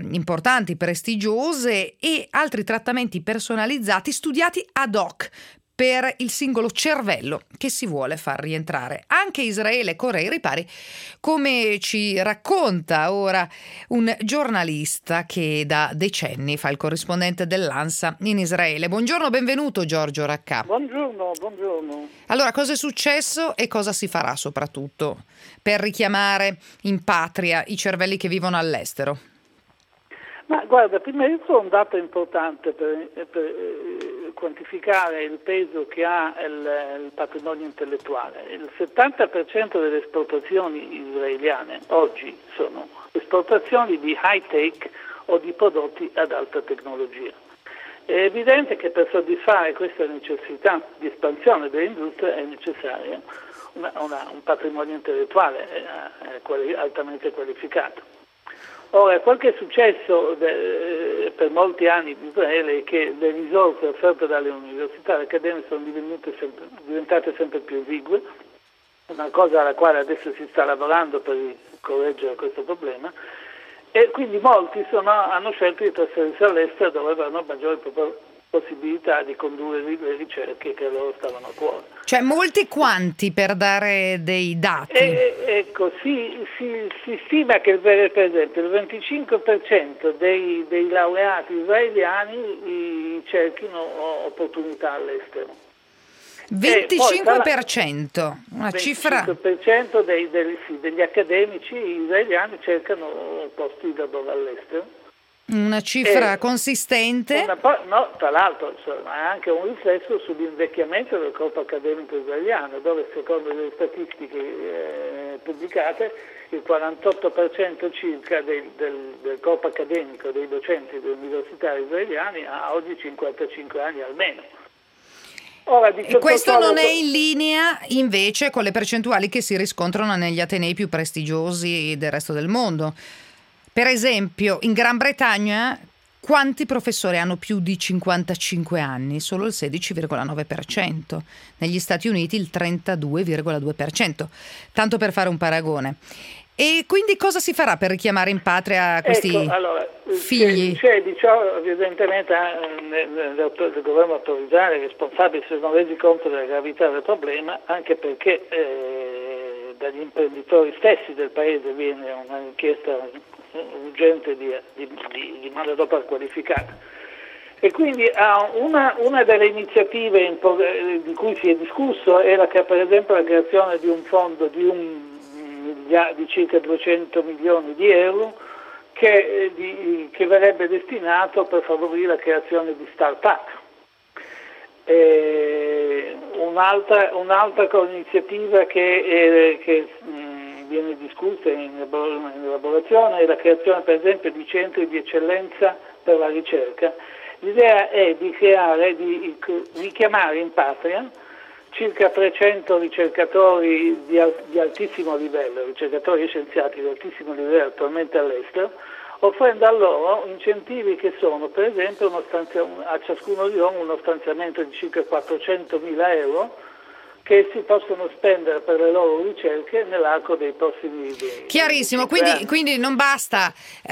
importanti, prestigiose e altri trattamenti personalizzati studiati ad hoc per il singolo cervello che si vuole far rientrare. Anche Israele corre ai ripari, come ci racconta ora un giornalista che da decenni fa il corrispondente dell'ANSA in Israele. Buongiorno, benvenuto Giorgio Raccà.
Buongiorno.
Allora, cosa è successo e cosa si farà soprattutto per richiamare in patria i cervelli che vivono all'estero?
Ma guarda, prima di tutto un dato importante per quantificare il peso che ha il patrimonio intellettuale. Il 70% delle esportazioni israeliane oggi sono esportazioni di high-tech o di prodotti ad alta tecnologia. È evidente che per soddisfare questa necessità di espansione dell'industria è necessario un patrimonio intellettuale altamente qualificato. Ora, quel che è successo per molti anni in Israele è che le risorse offerte dalle università accademiche sono diventate sempre più esigue, una cosa alla quale adesso si sta lavorando per correggere questo problema, e quindi molti hanno scelto di trasferirsi all'estero dove avevano maggiori possibilità di condurre le ricerche che loro stavano a cuore.
Cioè molti quanti, per dare dei dati?
Ecco, si stima che per esempio il 25% dei laureati israeliani cerchino opportunità all'estero.
25%, una cifra...
25% degli accademici israeliani cercano posti di lavoro all'estero.
Una cifra consistente?
No, tra l'altro è anche un riflesso sull'invecchiamento del corpo accademico israeliano, dove secondo le statistiche pubblicate il 48% circa del corpo accademico dei docenti delle università israeliani ha oggi 55 anni almeno. Ora,
e questo non è in linea invece con le percentuali che si riscontrano negli atenei più prestigiosi del resto del mondo. Per esempio, in Gran Bretagna, quanti professori hanno più di 55 anni? Solo il 16,9%. Negli Stati Uniti il 32,2%. Tanto per fare un paragone. E quindi cosa si farà per richiamare in patria questi figli?
Evidentemente il governo autorizzare i responsabili si sono resi conto della gravità del problema, anche perché dagli imprenditori stessi del paese viene una richiesta urgente di manodopera qualificata. E quindi una delle iniziative di cui si è discusso era che, per esempio, la creazione di un fondo di circa 200 milioni di euro che verrebbe destinato per favorire la creazione di start-up. Un'altra iniziativa che viene discussa in elaborazione è la creazione, per esempio, di centri di eccellenza per la ricerca. L'idea è di richiamare in patria circa 300 ricercatori di altissimo livello, ricercatori scienziati di altissimo livello attualmente all'estero, offrendo a loro incentivi che sono, per esempio, a ciascuno di loro uno stanziamento di circa 400.000 euro che si possono spendere per le loro ricerche nell'arco dei prossimi anni.
Chiarissimo, quindi non basta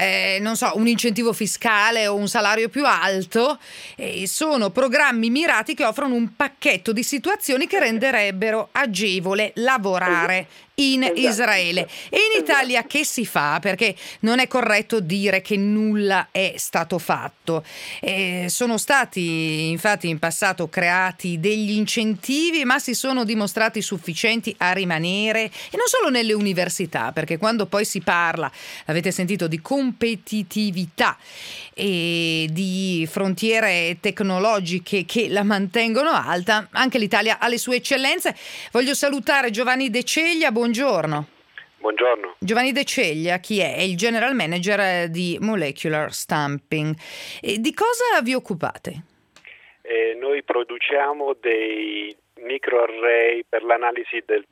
un incentivo fiscale o un salario più alto, sono programmi mirati che offrono un pacchetto di situazioni che renderebbero agevole lavorare in Israele. E in Italia che si fa? Perché non è corretto dire che nulla è stato fatto. Sono stati infatti in passato creati degli incentivi, ma si sono dimostrati sufficienti a rimanere, e non solo nelle università, perché quando poi si parla, avete sentito, di competitività e di frontiere tecnologiche che la mantengono alta, anche l'Italia ha le sue eccellenze. Voglio salutare Giovanni De Ceglia, buongiorno.
Buongiorno. Giovanni
De Ceglia, chi è? È il general manager di Molecular Stamping. Di cosa vi occupate?
Noi produciamo dei microarray per l'analisi del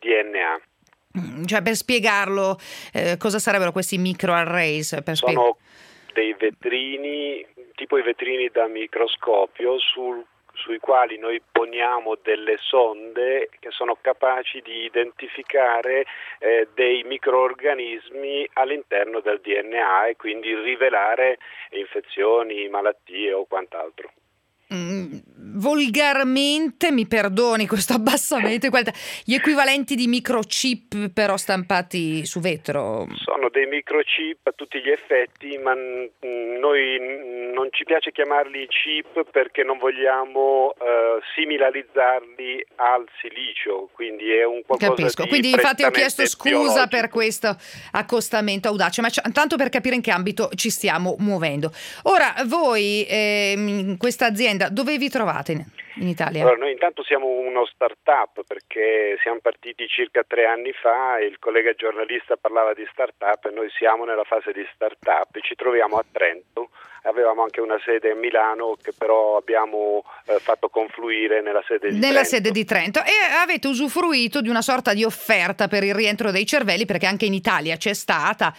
DNA. Cioè,
per spiegarlo, cosa sarebbero questi microarrays?
Sono dei vetrini, tipo i vetrini da microscopio, sui quali noi poniamo delle sonde che sono capaci di identificare dei microorganismi all'interno del DNA e quindi rivelare infezioni, malattie o quant'altro.
volgarmente, mi perdoni questo abbassamento, gli equivalenti di microchip però stampati su vetro.
Sono dei microchip a tutti gli effetti, ma noi non ci piace chiamarli chip perché non vogliamo similarizzarli al silicio, quindi è un qualcosa
Capisco.
di
Quindi infatti ho chiesto scusa
biologico.
per questo accostamento audace, ma tanto per capire in che ambito ci stiamo muovendo. Ora, voi in questa azienda dove vi trovate in Italia?
Allora, noi intanto siamo uno start-up perché siamo partiti circa 3 anni fa e il collega giornalista parlava di start-up e noi siamo nella fase di start-up e ci troviamo a Trento. Avevamo anche una sede a Milano che però abbiamo fatto confluire nella sede di Trento.
E avete usufruito di una sorta di offerta per il rientro dei cervelli, perché anche in Italia c'è stata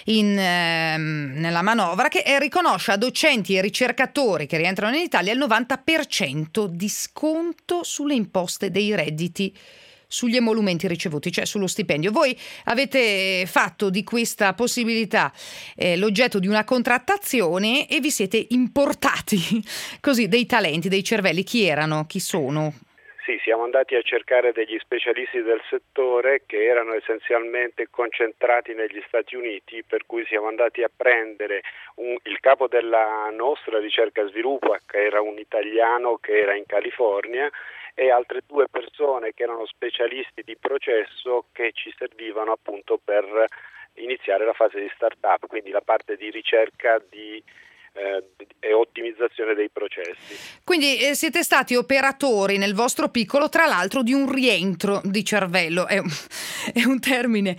nella manovra che riconosce a docenti e ricercatori che rientrano in Italia il 90% di sconto sulle imposte dei redditi, sugli emolumenti ricevuti, cioè sullo stipendio. Voi avete fatto di questa possibilità l'oggetto di una contrattazione e vi siete importati così dei talenti, dei cervelli. Chi erano? Chi sono?
Sì, siamo andati a cercare degli specialisti del settore che erano essenzialmente concentrati negli Stati Uniti, per cui siamo andati a prendere il capo della nostra ricerca e sviluppo, che era un italiano che era in California, e altre 2 persone che erano specialisti di processo che ci servivano appunto per iniziare la fase di start-up, quindi la parte di ricerca e ottimizzazione dei processi.
Quindi siete stati operatori nel vostro piccolo, tra l'altro, di un rientro di cervello. È un termine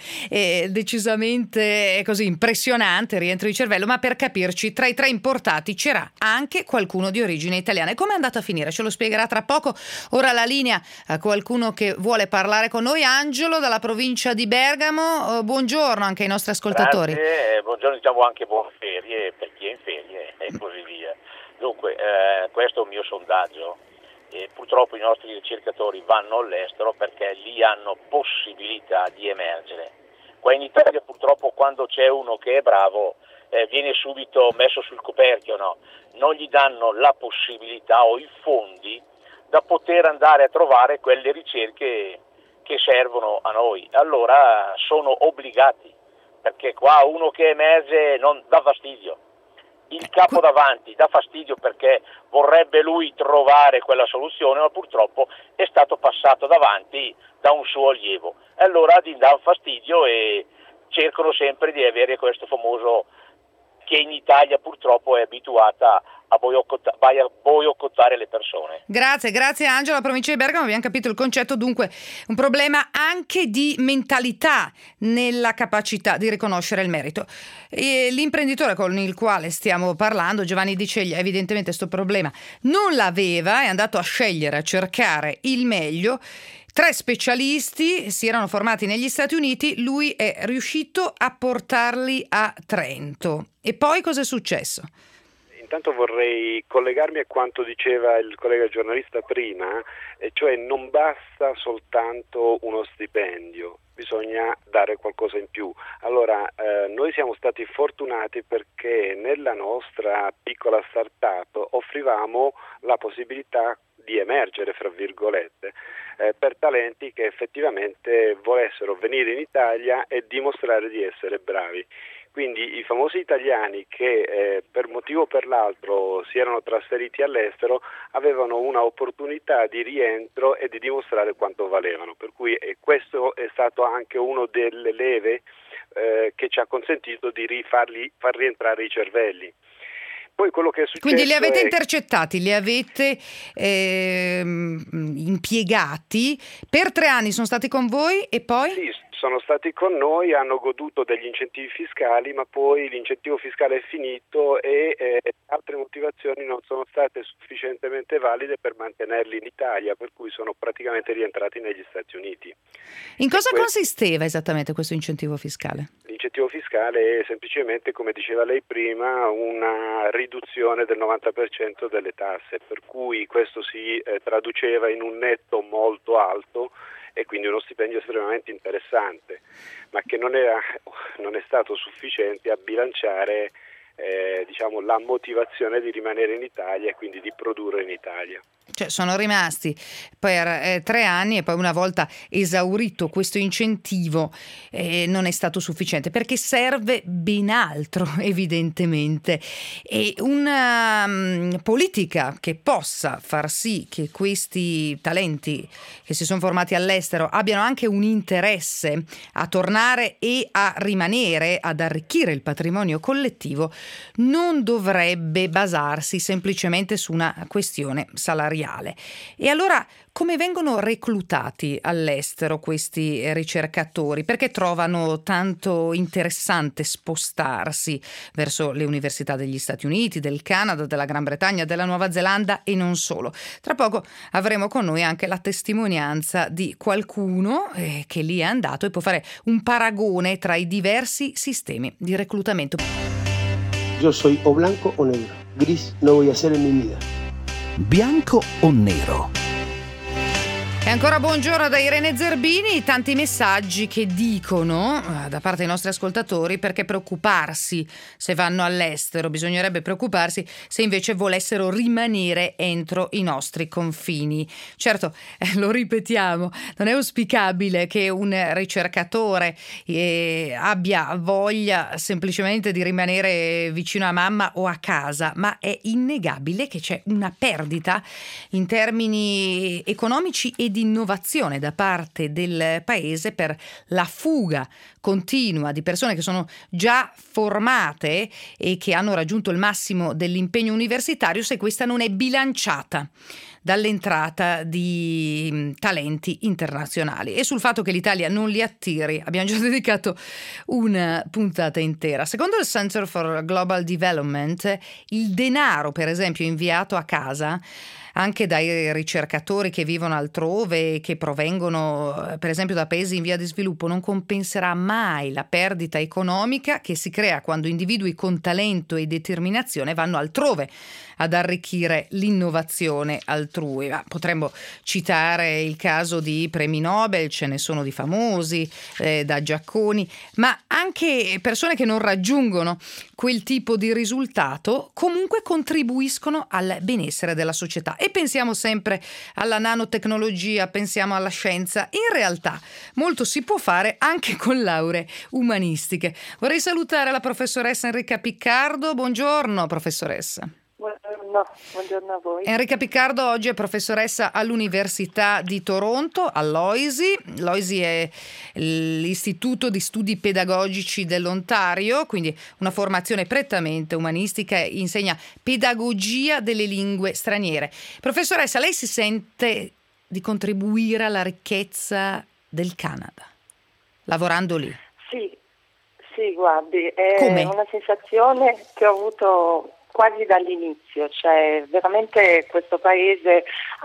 decisamente così impressionante, rientro di cervello, ma per capirci, tra i 3 importati c'era anche qualcuno di origine italiana. E come è andata a finire? Ce lo spiegherà tra poco. Ora la linea a qualcuno che vuole parlare con noi. Angelo dalla provincia di Bergamo, buongiorno anche ai nostri ascoltatori.
Grazie, buongiorno, diciamo anche buone ferie per chi è in ferie e così via. Dunque, questo è un mio sondaggio. Purtroppo i nostri ricercatori vanno all'estero perché lì hanno possibilità di emergere. Qua in Italia purtroppo quando c'è uno che è bravo viene subito messo sul coperchio, no? Non gli danno la possibilità o i fondi da poter andare a trovare quelle ricerche che servono a noi. Allora sono obbligati, perché qua uno che emerge non dà fastidio. Il capo davanti dà fastidio perché vorrebbe lui trovare quella soluzione, ma purtroppo è stato passato davanti da un suo allievo. E allora gli dà fastidio e cercano sempre di avere questo famoso che in Italia purtroppo è abituata a boicottare le persone.
Grazie Angelo, la provincia di Bergamo, abbiamo capito il concetto, dunque un problema anche di mentalità nella capacità di riconoscere il merito. E l'imprenditore con il quale stiamo parlando, Giovanni Di Ceglia, evidentemente questo problema non l'aveva, è andato a scegliere, a cercare il meglio. 3 specialisti si erano formati negli Stati Uniti, lui è riuscito a portarli a Trento. E poi cosa è successo?
Intanto vorrei collegarmi a quanto diceva il collega giornalista prima, e cioè non basta soltanto uno stipendio, bisogna dare qualcosa in più. Allora, noi siamo stati fortunati perché nella nostra piccola startup offrivamo la possibilità di emergere, fra virgolette, per talenti che effettivamente volessero venire in Italia e dimostrare di essere bravi. Quindi i famosi italiani che per motivo o per l'altro si erano trasferiti all'estero avevano una opportunità di rientro e di dimostrare quanto valevano, per cui questo è stato anche uno delle leve che ci ha consentito di far rientrare i cervelli. Poi quello che è successo.
Quindi li avete intercettati, li avete impiegati per 3 anni, sono stati con voi e poi?
Sì, sono stati con noi, hanno goduto degli incentivi fiscali, ma poi l'incentivo fiscale è finito e altre motivazioni non sono state sufficientemente valide per mantenerli in Italia, per cui sono praticamente rientrati negli Stati Uniti.
In cosa consisteva esattamente questo incentivo fiscale?
L'incentivo fiscale è semplicemente, come diceva lei prima, una riduzione del 90% delle tasse, per cui questo si traduceva in un netto molto alto e quindi uno stipendio estremamente interessante, ma che non è stato sufficiente a bilanciare la motivazione di rimanere in Italia e quindi di produrre in Italia.
Cioè sono rimasti per 3 anni e poi una volta esaurito questo incentivo non è stato sufficiente perché serve ben altro evidentemente, e una politica che possa far sì che questi talenti che si sono formati all'estero abbiano anche un interesse a tornare e a rimanere, ad arricchire il patrimonio collettivo, non dovrebbe basarsi semplicemente su una questione salariale. E allora come vengono reclutati all'estero questi ricercatori? Perché trovano tanto interessante spostarsi verso le università degli Stati Uniti, del Canada, della Gran Bretagna, della Nuova Zelanda e non solo? Tra poco avremo con noi anche la testimonianza di qualcuno che lì è andato e può fare un paragone tra i diversi sistemi di reclutamento.
Yo soy o blanco o negro. Gris no voy a ser en mi vida.
Bianco o nero?
E ancora buongiorno da Irene Zerbini. Tanti messaggi che dicono da parte dei nostri ascoltatori perché preoccuparsi se vanno all'estero, bisognerebbe preoccuparsi se invece volessero rimanere entro i nostri confini. Certo, lo ripetiamo, non è auspicabile che un ricercatore abbia voglia semplicemente di rimanere vicino a mamma o a casa, ma è innegabile che c'è una perdita in termini economici e di innovazione da parte del paese per la fuga continua di persone che sono già formate e che hanno raggiunto il massimo dell'impegno universitario, se questa non è bilanciata dall'entrata di talenti internazionali. E sul fatto che l'Italia non li attiri abbiamo già dedicato una puntata intera. Secondo il Center for Global Development, il denaro, per esempio, inviato a casa anche dai ricercatori che vivono altrove, che provengono per esempio da paesi in via di sviluppo, non compenserà mai la perdita economica che si crea quando individui con talento e determinazione vanno altrove ad arricchire l'innovazione altrui. Ma potremmo citare il caso di premi Nobel, ce ne sono di famosi, da Giacconi, ma anche persone che non raggiungono quel tipo di risultato comunque contribuiscono al benessere della società. E pensiamo sempre alla nanotecnologia, pensiamo alla scienza. In realtà molto si può fare anche con lauree umanistiche. Vorrei salutare la professoressa Enrica Piccardo. Buongiorno professoressa.
Buongiorno a voi.
Enrica Piccardo oggi è professoressa all'Università di Toronto, all'OISI. L'OISI è l'Istituto di Studi Pedagogici dell'Ontario, quindi una formazione prettamente umanistica, e insegna pedagogia delle lingue straniere. Professoressa, lei si sente di contribuire alla ricchezza del Canada, lavorando lì?
Sì, guardi, è
Come?
una sensazione che ho avuto quasi dall'inizio, cioè veramente questo paese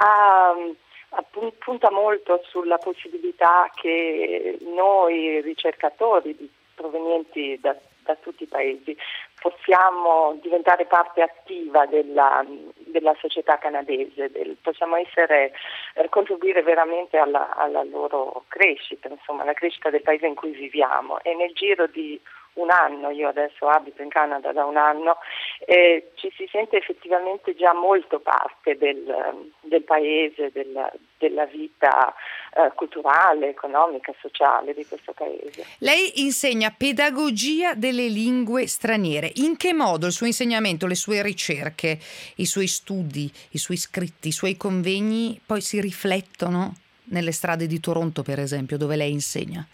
punta molto sulla possibilità che noi ricercatori provenienti da tutti i paesi possiamo diventare parte attiva della società canadese, possiamo contribuire veramente alla loro crescita, insomma, alla crescita del paese in cui viviamo. E nel giro di un anno, io adesso abito in Canada da un anno, ci si sente effettivamente già molto parte del paese, della vita culturale, economica, sociale di questo paese.
Lei insegna pedagogia delle lingue straniere. In che modo il suo insegnamento, le sue ricerche, i suoi studi, i suoi scritti, i suoi convegni poi si riflettono nelle strade di Toronto, per esempio, dove lei insegna?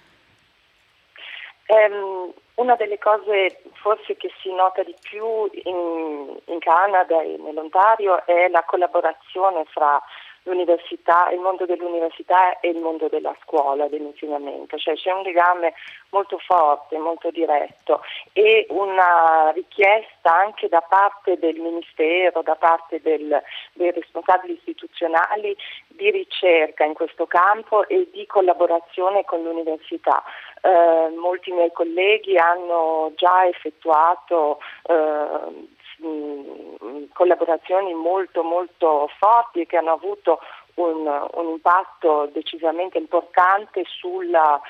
Una delle cose forse che si nota di più in Canada e nell'Ontario è la collaborazione fra l'università, il mondo dell'università e il mondo della scuola, dell'insegnamento, cioè c'è un legame molto forte, molto diretto e una richiesta anche da parte del Ministero, da parte dei responsabili istituzionali di ricerca in questo campo e di collaborazione con l'università. Molti miei colleghi hanno già effettuato collaborazioni molto molto forti e che hanno avuto un impatto decisamente importante sui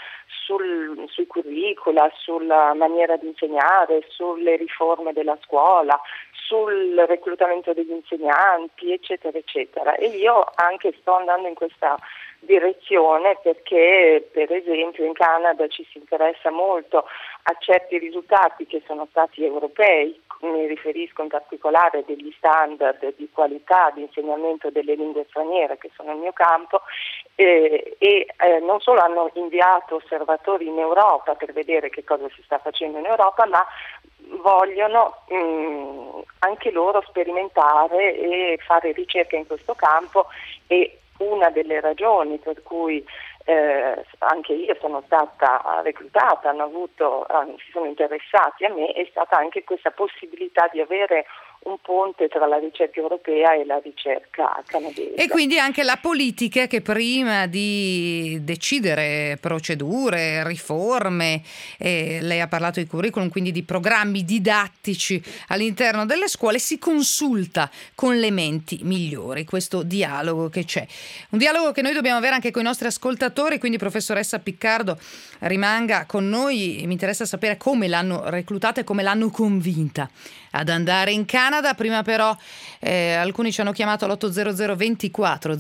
curricula, sulla maniera di insegnare, sulle riforme della scuola, sul reclutamento degli insegnanti, eccetera, eccetera. E io anche sto andando in questa direzione perché, per esempio, in Canada ci si interessa molto a certi risultati che sono stati europei, mi riferisco in particolare degli standard di qualità di insegnamento delle lingue straniere, che sono il mio campo, e non solo hanno inviato osservatori in Europa per vedere che cosa si sta facendo in Europa, ma vogliono anche loro sperimentare e fare ricerca in questo campo. E una delle ragioni per cui anche io sono stata reclutata, si sono interessati a me, è stata anche questa possibilità di avere un ponte tra la ricerca europea e la ricerca canadese.
E quindi anche la politica, che prima di decidere procedure, riforme, lei ha parlato di curriculum, quindi di programmi didattici all'interno delle scuole, si consulta con le menti migliori, questo dialogo che c'è. Un dialogo che noi dobbiamo avere anche con i nostri ascoltatori, quindi professoressa Piccardo rimanga con noi. Mi interessa sapere come l'hanno reclutata e come l'hanno convinta ad andare in Canada. Prima però alcuni ci hanno chiamato all'800 24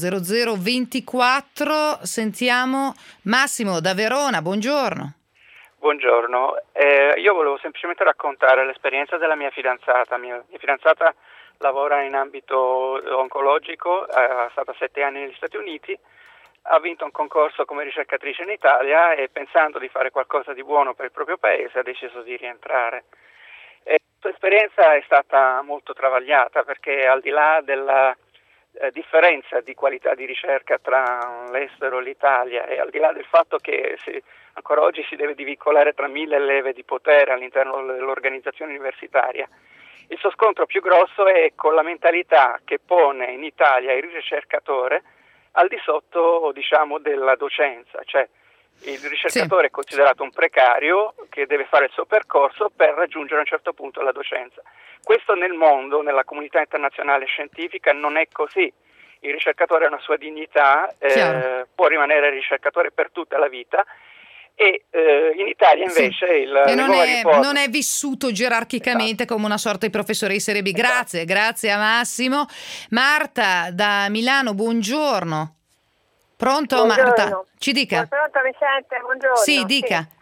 0024. Sentiamo Massimo da Verona, buongiorno.
Buongiorno, io volevo semplicemente raccontare l'esperienza della mia fidanzata. Mia fidanzata lavora in ambito oncologico, è stata 7 anni negli Stati Uniti, ha vinto un concorso come ricercatrice in Italia e, pensando di fare qualcosa di buono per il proprio paese, ha deciso di rientrare. Questa esperienza è stata molto travagliata, perché al di là della differenza di qualità di ricerca tra l'estero e l'Italia, e al di là del fatto che ancora oggi si deve divincolare tra 1000 leve di potere all'interno dell'organizzazione universitaria, il suo scontro più grosso è con la mentalità che pone in Italia il ricercatore al di sotto, diciamo, della docenza, cioè il ricercatore è considerato un precario che deve fare il suo percorso per raggiungere a un certo punto la docenza. Questo nel mondo, nella comunità internazionale scientifica, non è così. Il ricercatore ha una sua dignità, può rimanere ricercatore per tutta la vita, e in Italia invece
non è vissuto gerarchicamente, esatto, come una sorta di professore di serie B. Grazie a Massimo. Marta da Milano, buongiorno. Pronto? Buongiorno. Marta? Ci dica.
Pronto, mi sente? Buongiorno.
Sì, dica.
Sì.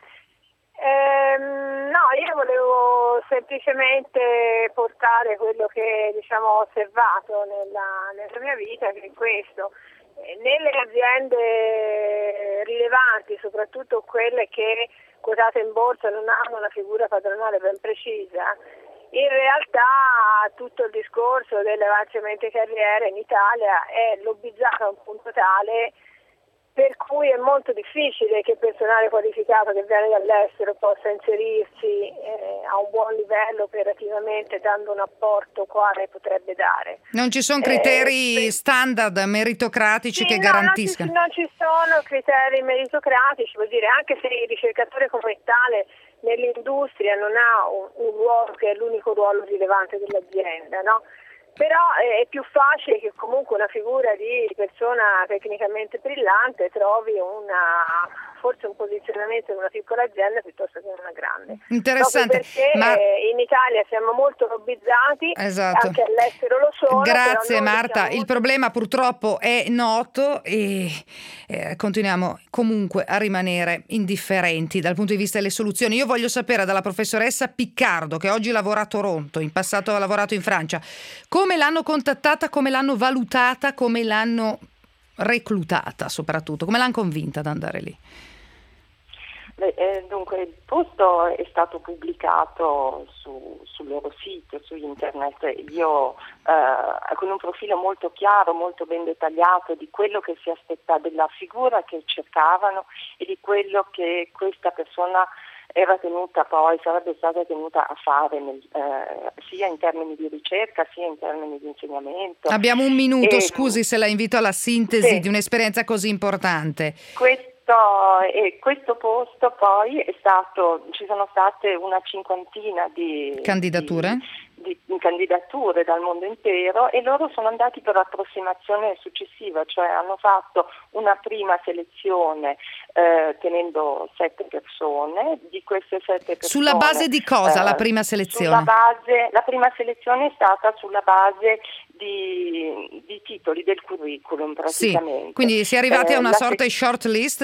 No, io volevo semplicemente portare quello che, diciamo, ho osservato nella mia vita, che è questo. Nelle aziende rilevanti, soprattutto quelle che quotate in borsa non hanno una figura patronale ben precisa, in realtà tutto il discorso dell'avanzamento di carriera in Italia è lobbizzato a un punto tale per cui è molto difficile che il personale qualificato che viene dall'estero possa inserirsi a un buon livello operativamente, dando un apporto quale potrebbe dare.
Non ci sono criteri standard meritocratici che garantiscano?
Non ci sono criteri meritocratici, vuol dire, anche se il ricercatore come tale nell'industria non ha un ruolo che è l'unico ruolo rilevante dell'azienda, no? Però è più facile che comunque una figura di persona tecnicamente brillante trovi forse un posizionamento in una piccola azienda piuttosto che in una grande.
Interessante.
Perché in Italia siamo molto lobbizzati, esatto, anche all'estero lo sono.
Grazie Marta, il problema purtroppo è noto e continuiamo comunque a rimanere indifferenti dal punto di vista delle soluzioni. Io voglio sapere dalla professoressa Piccardo, che oggi lavora a Toronto, in passato ha lavorato in Francia, come l'hanno contattata, come l'hanno valutata, come l'hanno reclutata soprattutto, come l'hanno convinta ad andare lì?
Dunque, il posto è stato pubblicato sul loro sito, su internet. Io con un profilo molto chiaro, molto ben dettagliato di quello che si aspetta, della figura che cercavano e di quello che questa persona sarebbe stata tenuta a fare sia in termini di ricerca sia in termini di insegnamento.
Abbiamo un minuto, scusi se la invito alla sintesi di un'esperienza così importante.
Questo posto poi ci sono state una cinquantina di
candidature
candidature dal mondo intero, e loro sono andati per approssimazione successiva, cioè hanno fatto una prima selezione tenendo 7 persone. Di queste 7 persone,
sulla base di cosa la prima selezione?
La prima selezione è stata sulla base di titoli del curriculum, praticamente.
Sì, quindi si è arrivati a una sorta di short list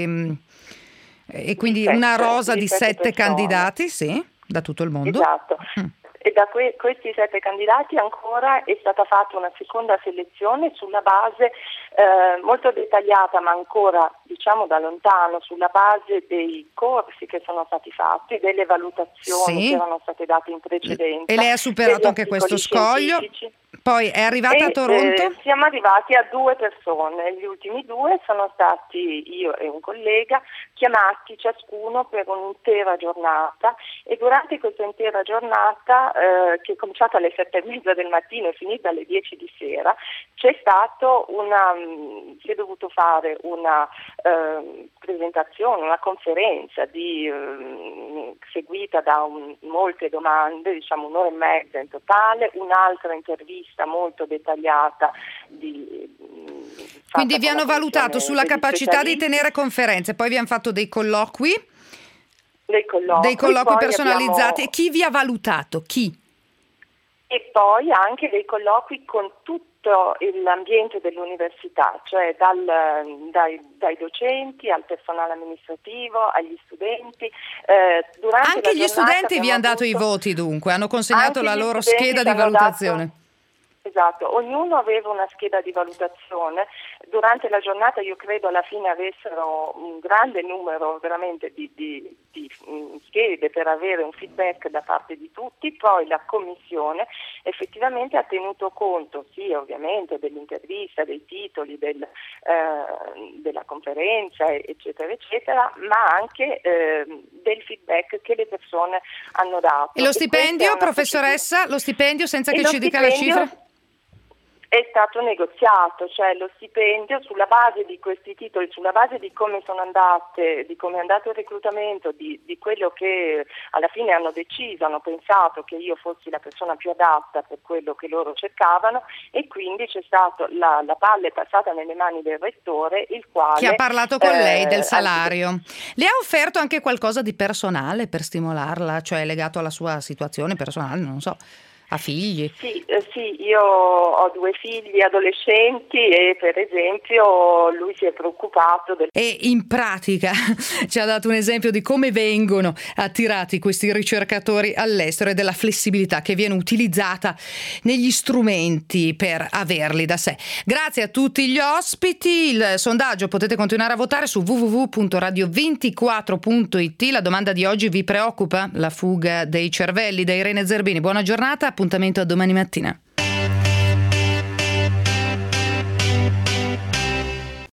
e quindi una rosa di 7 candidati, sì, da tutto il mondo.
Esatto. E da questi 7 candidati ancora è stata fatta una seconda selezione sulla base molto dettagliata, ma ancora diciamo da lontano, sulla base dei corsi che sono stati fatti, delle valutazioni che erano state date in precedenza.
E lei ha superato anche questo scoglio? Poi è arrivata a Toronto?
Siamo arrivati a 2 persone, gli ultimi 2 sono stati io e un collega, chiamati ciascuno per un'intera giornata, e durante questa intera giornata, che è cominciata alle 7:30 del mattino e finita alle 10 di sera, c'è stato si è dovuto fare una presentazione, una conferenza seguita da molte domande, diciamo 1 ora e mezza in totale, un'altra intervista molto dettagliata.
Quindi vi hanno valutato sulla capacità di tenere conferenze, poi vi hanno fatto dei colloqui personalizzati. E chi vi ha valutato? Chi?
E poi anche dei colloqui con tutto l'ambiente dell'università, cioè dai docenti al personale amministrativo, agli studenti.
Anche gli studenti vi hanno dato i voti, dunque, hanno consegnato la loro scheda di valutazione.
Esatto, ognuno aveva una scheda di valutazione. Durante la giornata io credo alla fine avessero un grande numero veramente di schede per avere un feedback da parte di tutti. Poi la commissione effettivamente ha tenuto conto sì ovviamente dell'intervista, dei titoli, della conferenza eccetera eccetera, ma anche del feedback che le persone hanno dato.
E lo stipendio, professoressa? Lo stipendio, senza che ci dica la cifra?
È stato negoziato, cioè lo stipendio sulla base di questi titoli, sulla base di come sono andate, di come è andato il reclutamento, di quello che alla fine hanno deciso, hanno pensato che io fossi la persona più adatta per quello che loro cercavano, e quindi c'è stato la palla è passata nelle mani del rettore, il quale
che ha parlato con lei del salario. Le ha offerto anche qualcosa di personale per stimolarla, cioè legato alla sua situazione personale, non so. Ha figli?
Sì, io ho 2 figli adolescenti e per esempio lui si è preoccupato
E in pratica ci ha dato un esempio di come vengono attirati questi ricercatori all'estero e della flessibilità che viene utilizzata negli strumenti per averli da sé. Grazie a tutti gli ospiti. Il sondaggio potete continuare a votare su www.radio24.it. La domanda di oggi: vi preoccupa la fuga dei cervelli? Da Irene Zerbini. Buona giornata, appuntamento a domani mattina.